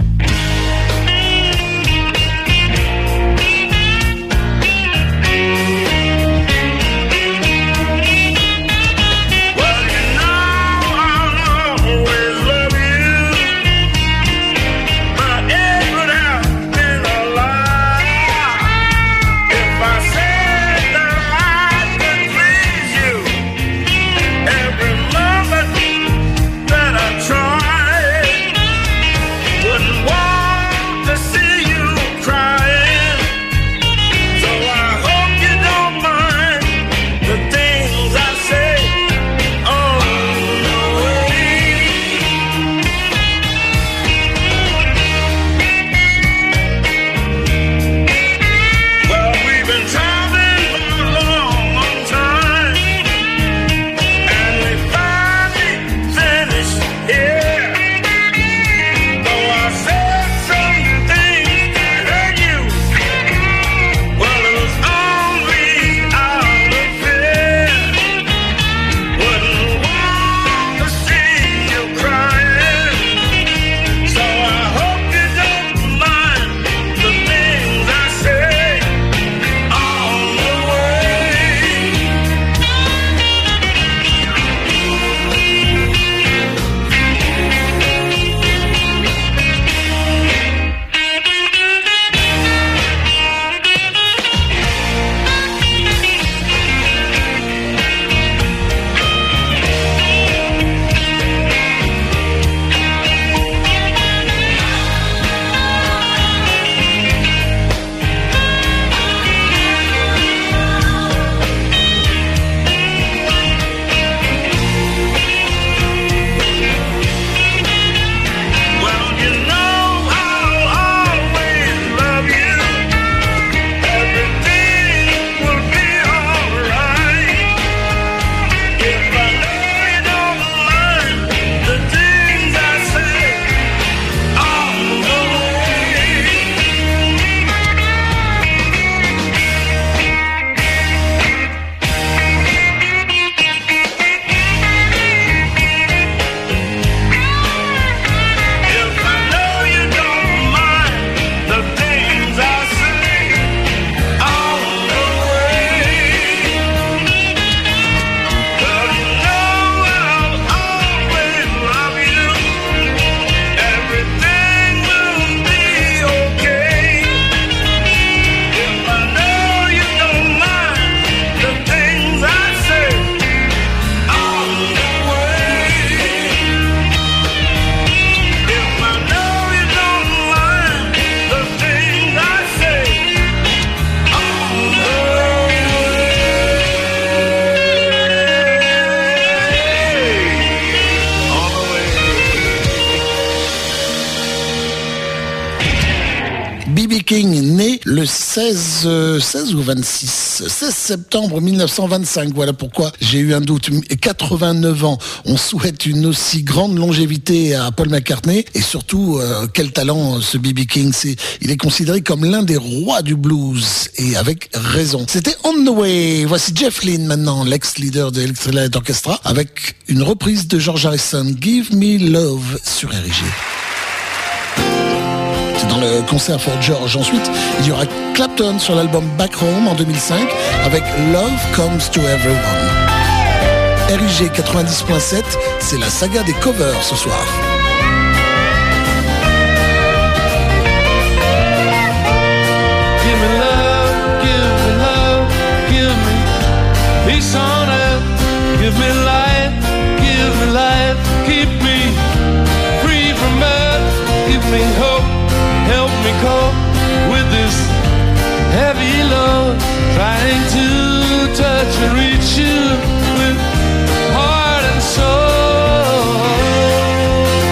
King, né le 16 ou 16 septembre 1925. Voilà pourquoi j'ai eu un doute. 89 ans. On souhaite une aussi grande longévité à Paul McCartney et surtout quel talent ce B.B. King. Il est considéré comme l'un des rois du blues et avec raison. C'était On the Way. Voici Jeff Lynne maintenant, l'ex-leader de Electric Light Orchestra, avec une reprise de George Harrison, Give Me Love sur RG. Dans le concert for George. Ensuite, il y aura Clapton sur l'album Back Home en 2005 avec Love Comes to Everyone. RIG 90.7, c'est la saga des covers ce soir. Give me love, give me love, give me peace on earth, give me life, keep me free from earth, give me hope. Help me cope with this heavy load, trying to touch and reach you with heart and soul.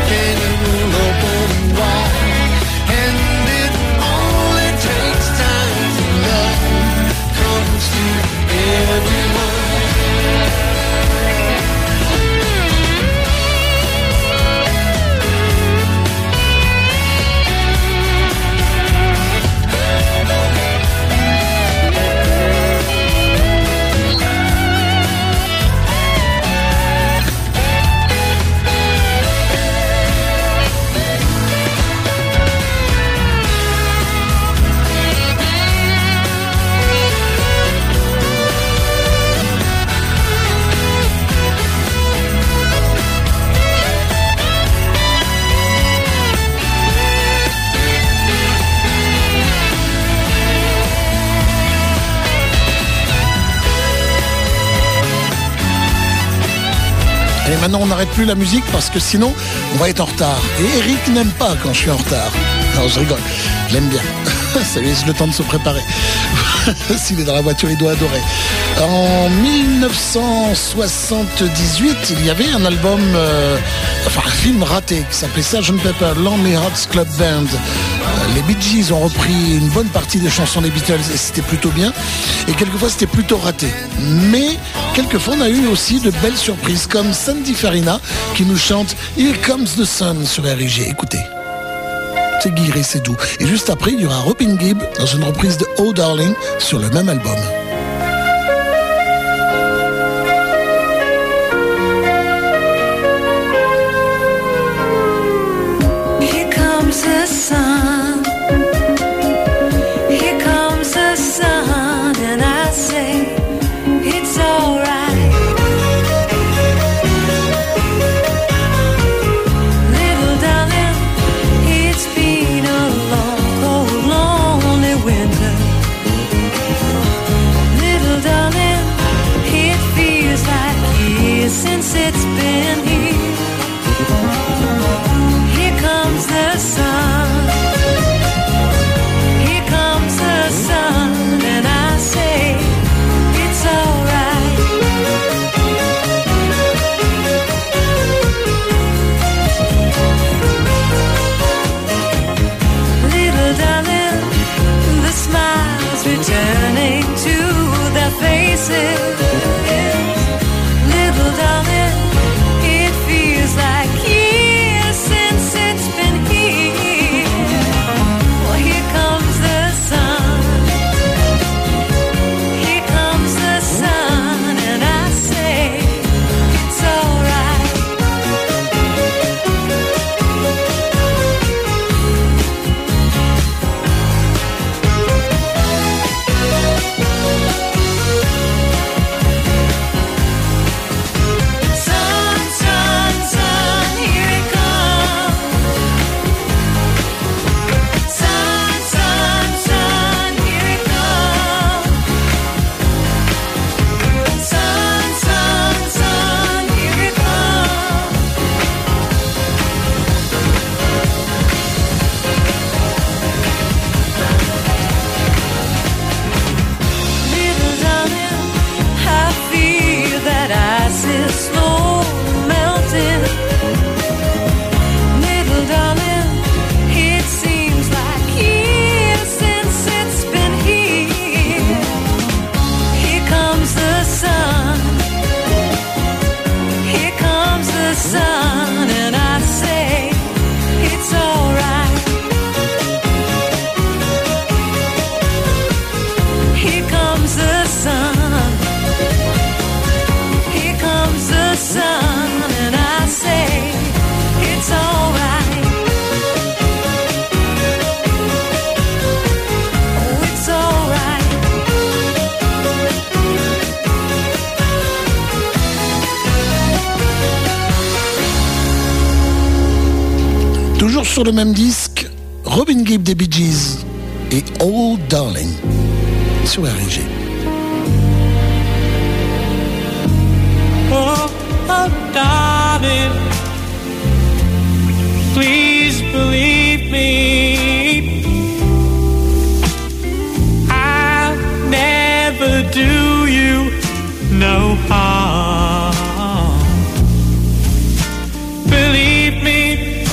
getting open wide. And it only takes time for love comes to everyone. Et maintenant, on n'arrête plus la musique parce que sinon, on va être en retard. Et Eric n'aime pas quand je suis en retard. Non, je rigole. Je l'aime bien. Ça lui laisse le temps de se préparer. S'il est dans la voiture, il doit adorer. En 1978, il y avait un album, un film raté qui s'appelait Sgt. Pepper Lonely Hearts Club Band. Les Bee Gees ont repris une bonne partie des chansons des Beatles et c'était plutôt bien. Et quelquefois, c'était plutôt raté. Mais quelquefois, on a eu aussi de belles surprises comme Sandy Farina qui nous chante Here Comes the Sun sur RIG. Écoutez. C'est guiré, c'est doux. Et juste après, il y aura Robin Gibb dans une reprise de Oh Darling sur le même album. Here comes the sun. Here comes the sun, and I say it's alright. Little darling, it's been a long, cold, lonely winter. Little darling, it feels like years since it's been here. Here comes the sun. Here comes the sun, and I say it's alright. Little darling, the smiles returning to their faces. Little darling, it feels like years since it's been here. Well, here comes the sun. Here comes the sun, and I say it's alright. Sun, sun, sun, here it comes. Sun, sun, sun, here it comes. Sun, sun, sun, here it comes. Little darling, I feel that ice is slow melting. Little darling, it seems like years since it's been here. Here comes the sun. Here comes the sun, and I say it's alright. Here comes the sun. Here comes the sun, and I say it's alright. Oh, it's alright. Toujours sur le même disque, Robin Gibb des Bee Gees et Oh Darling sur RIG. Oh, oh, darling, please believe me. I'll never do you no harm. Believe me,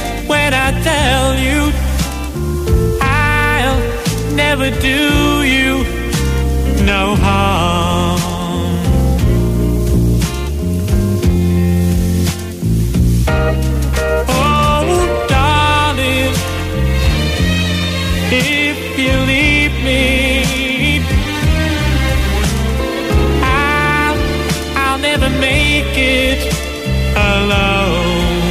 alone.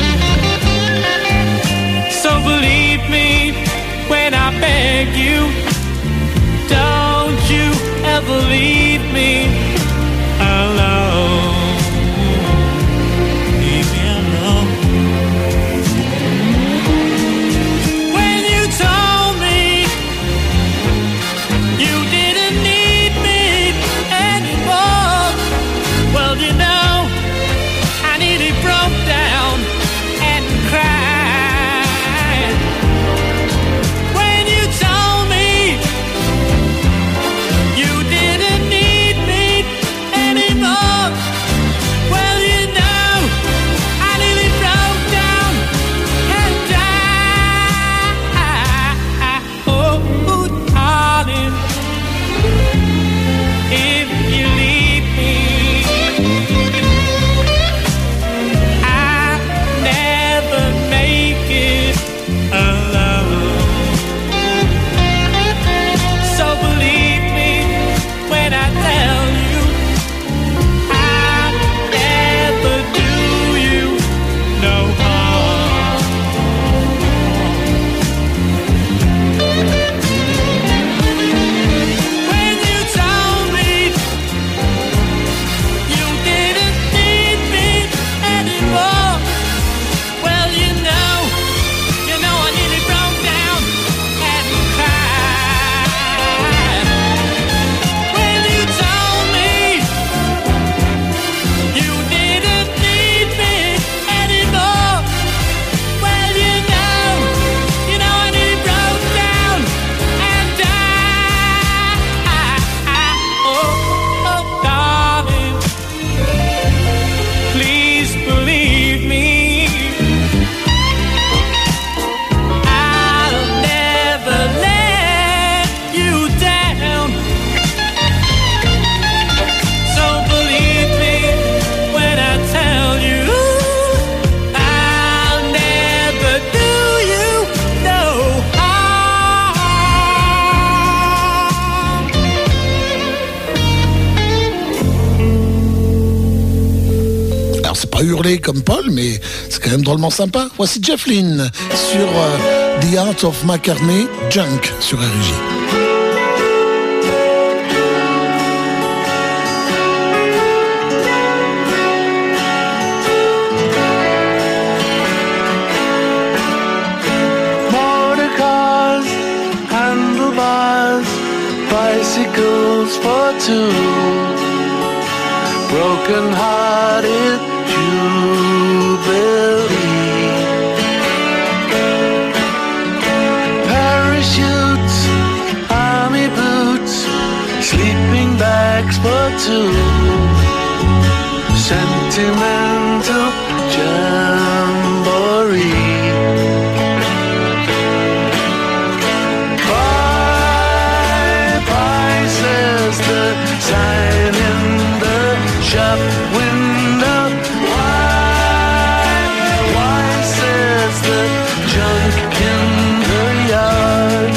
So believe me when I beg you, don't you ever leave me alone. Leave me alone. When you told me you didn't need me anymore, well, you know, I nearly broke down and cried. When you told me you didn't need me anymore, well, you know, I nearly broke down and died. Oh, darling, if you leave me, I'll never make it alone. So believe me when I tell you, I'll never do you no harm. When you told me you didn't need me anymore, well, you know, I nearly broke down and cried. When you told me you didn't need me anymore, well, you know, I nearly broke down and died. Oh, darling, please believe me, I'll never let you down. So believe me when I tell you, I'll never do you no harm. Alors c'est pas hurlé comme Paul, mais c'est quand même drôlement sympa. Voici Jeff Lynne sur The Art of McCartney, Junk sur RJ. Motor cars, handlebars, bicycles for two, broken-hearted jubilee, parachutes, army boots, sleeping bags for two, sentimental jamboree. Bye, bye, says the sign in the shop window. Why, says the junk in the yard.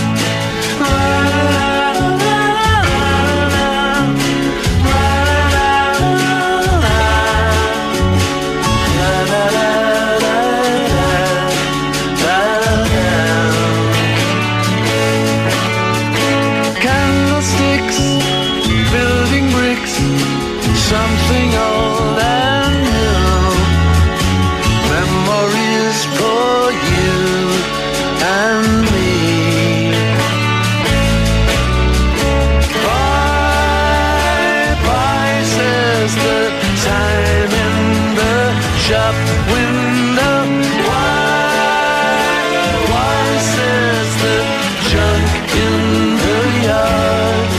Candlesticks, building bricks, something old and new, memories for you and me. Bye, bye, says the sign in the shop window. Why, says the junk in the yard.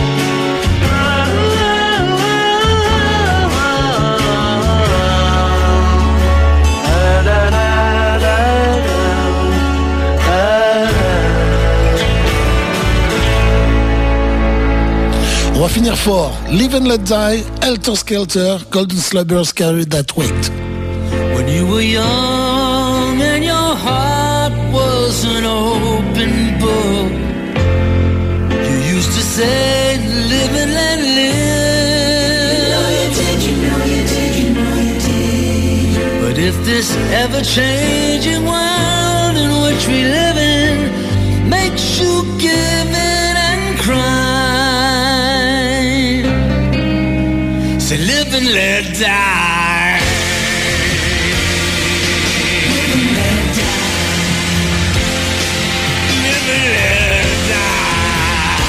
On va finir fort. Live and Let Die, Helter Skelter, Golden Sluggers Carry That Weight. When you were young and your heart was an open book, you used to say, live and let live. You know you did, you know you did, you know you did. if this ever-changing world in which we live in makes you give in and cry, say live and let die. Live and let die.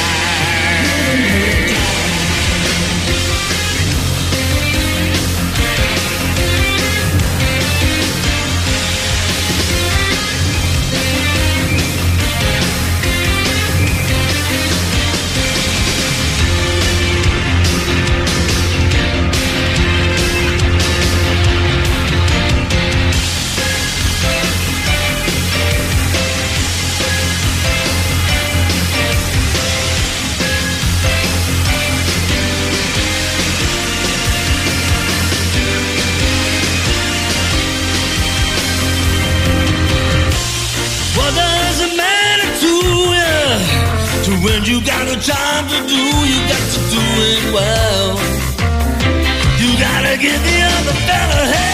When you got no time to do, you got to do it well. You gotta give the other fella hell.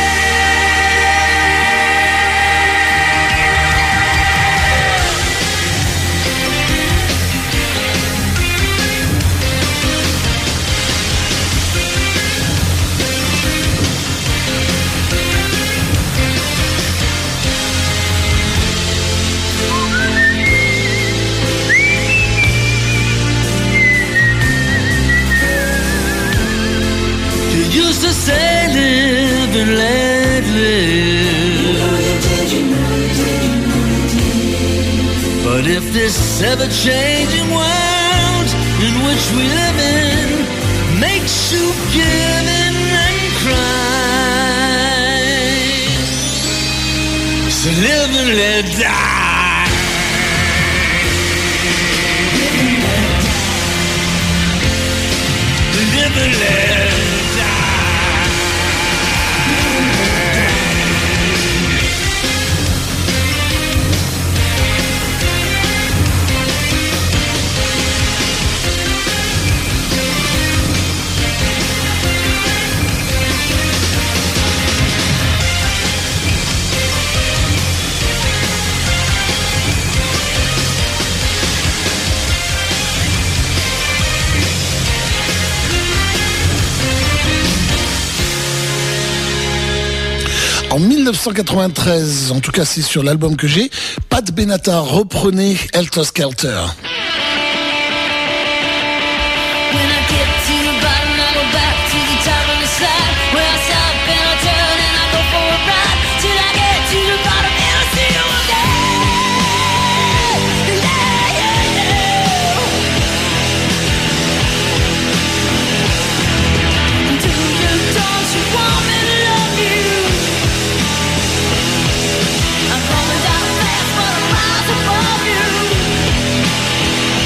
Used to say live and let live. But if this ever-changing world in which we live in makes you give in and cry, so live and let die. Live and let En 1993, en tout cas c'est sur l'album que j'ai, Pat Benatar reprenait Helter Skelter. I'm coming down fast, but I'm miles above you.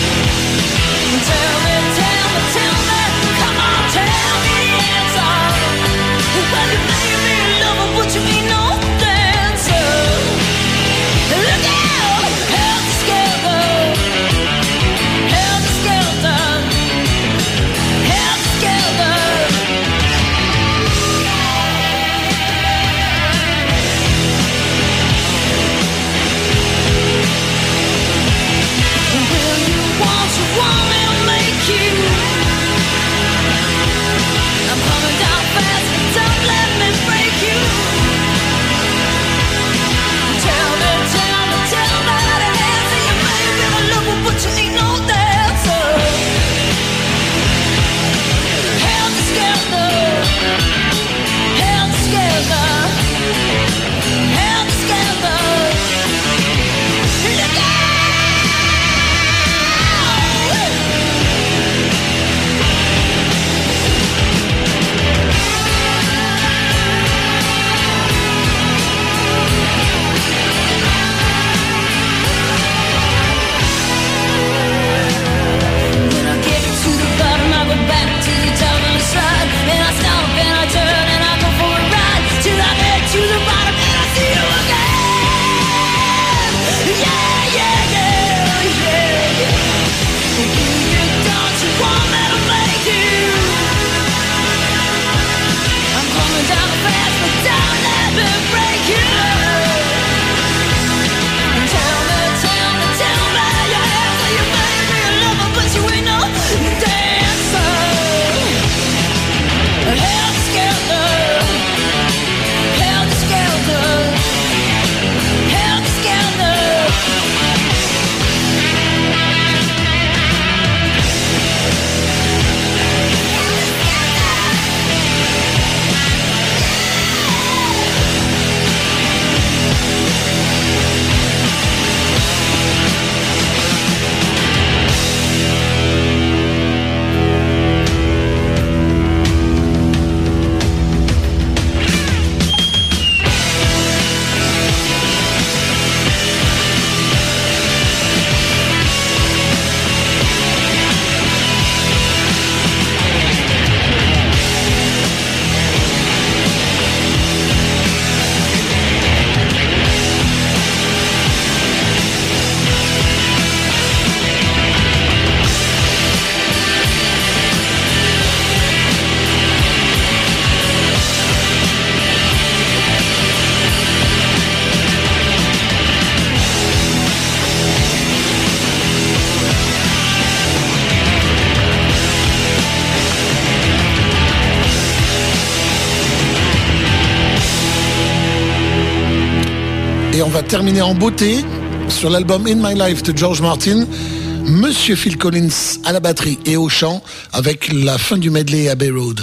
va terminer en beauté sur l'album In My Life de George Martin. Monsieur Phil Collins à la batterie et au chant avec la fin du medley Abbey Road.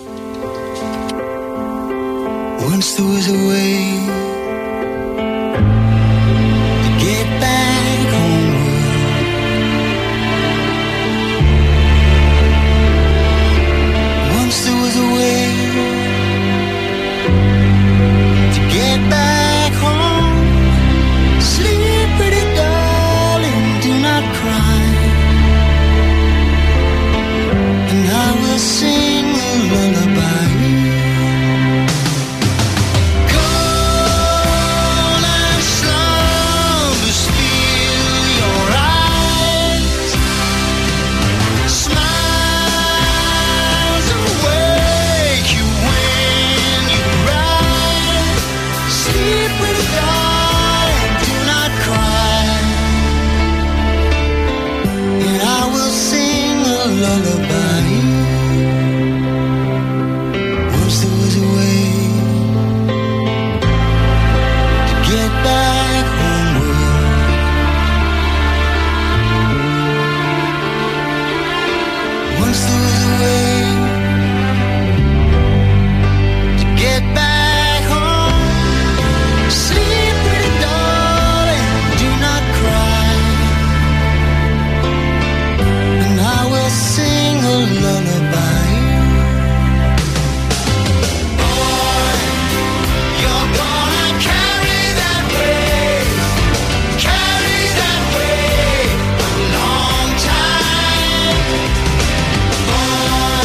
Once there was a way to get back homeward. Once there was a way to get back home. Sleep, pretty darling, do not cry, and I will sing a lullaby. Boy,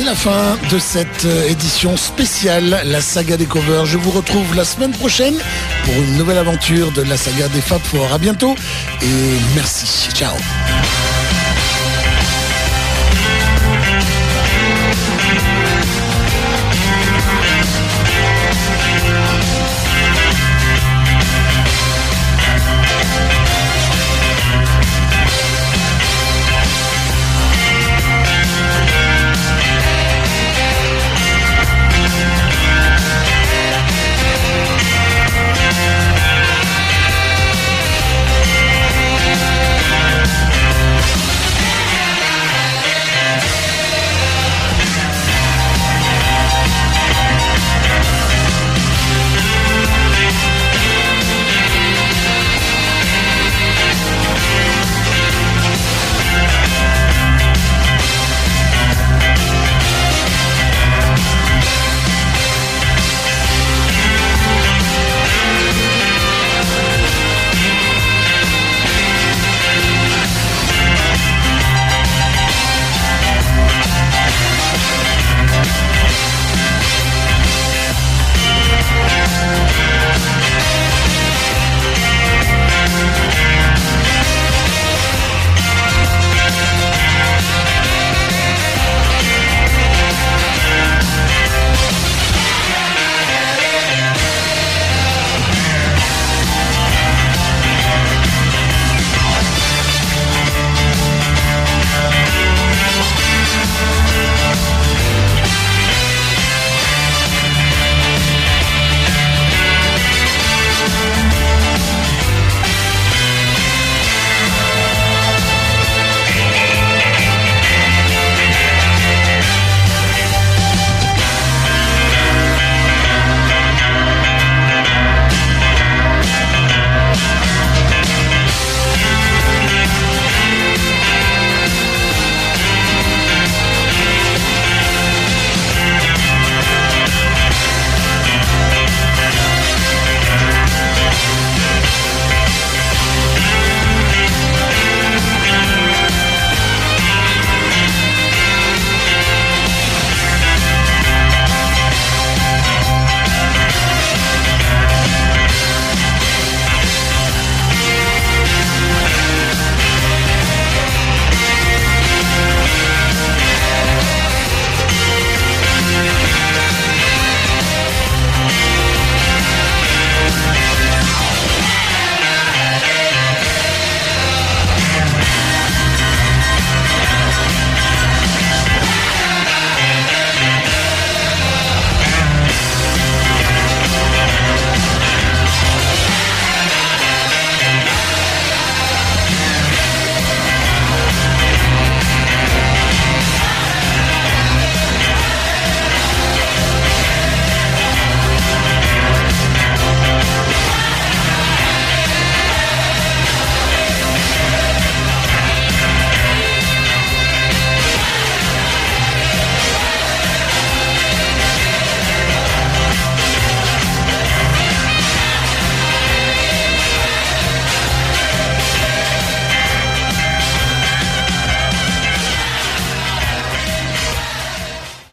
la fin de cette édition spéciale, la saga des covers. Je vous retrouve la semaine prochaine pour une nouvelle aventure de la saga des Fab Four. À bientôt et merci. Ciao.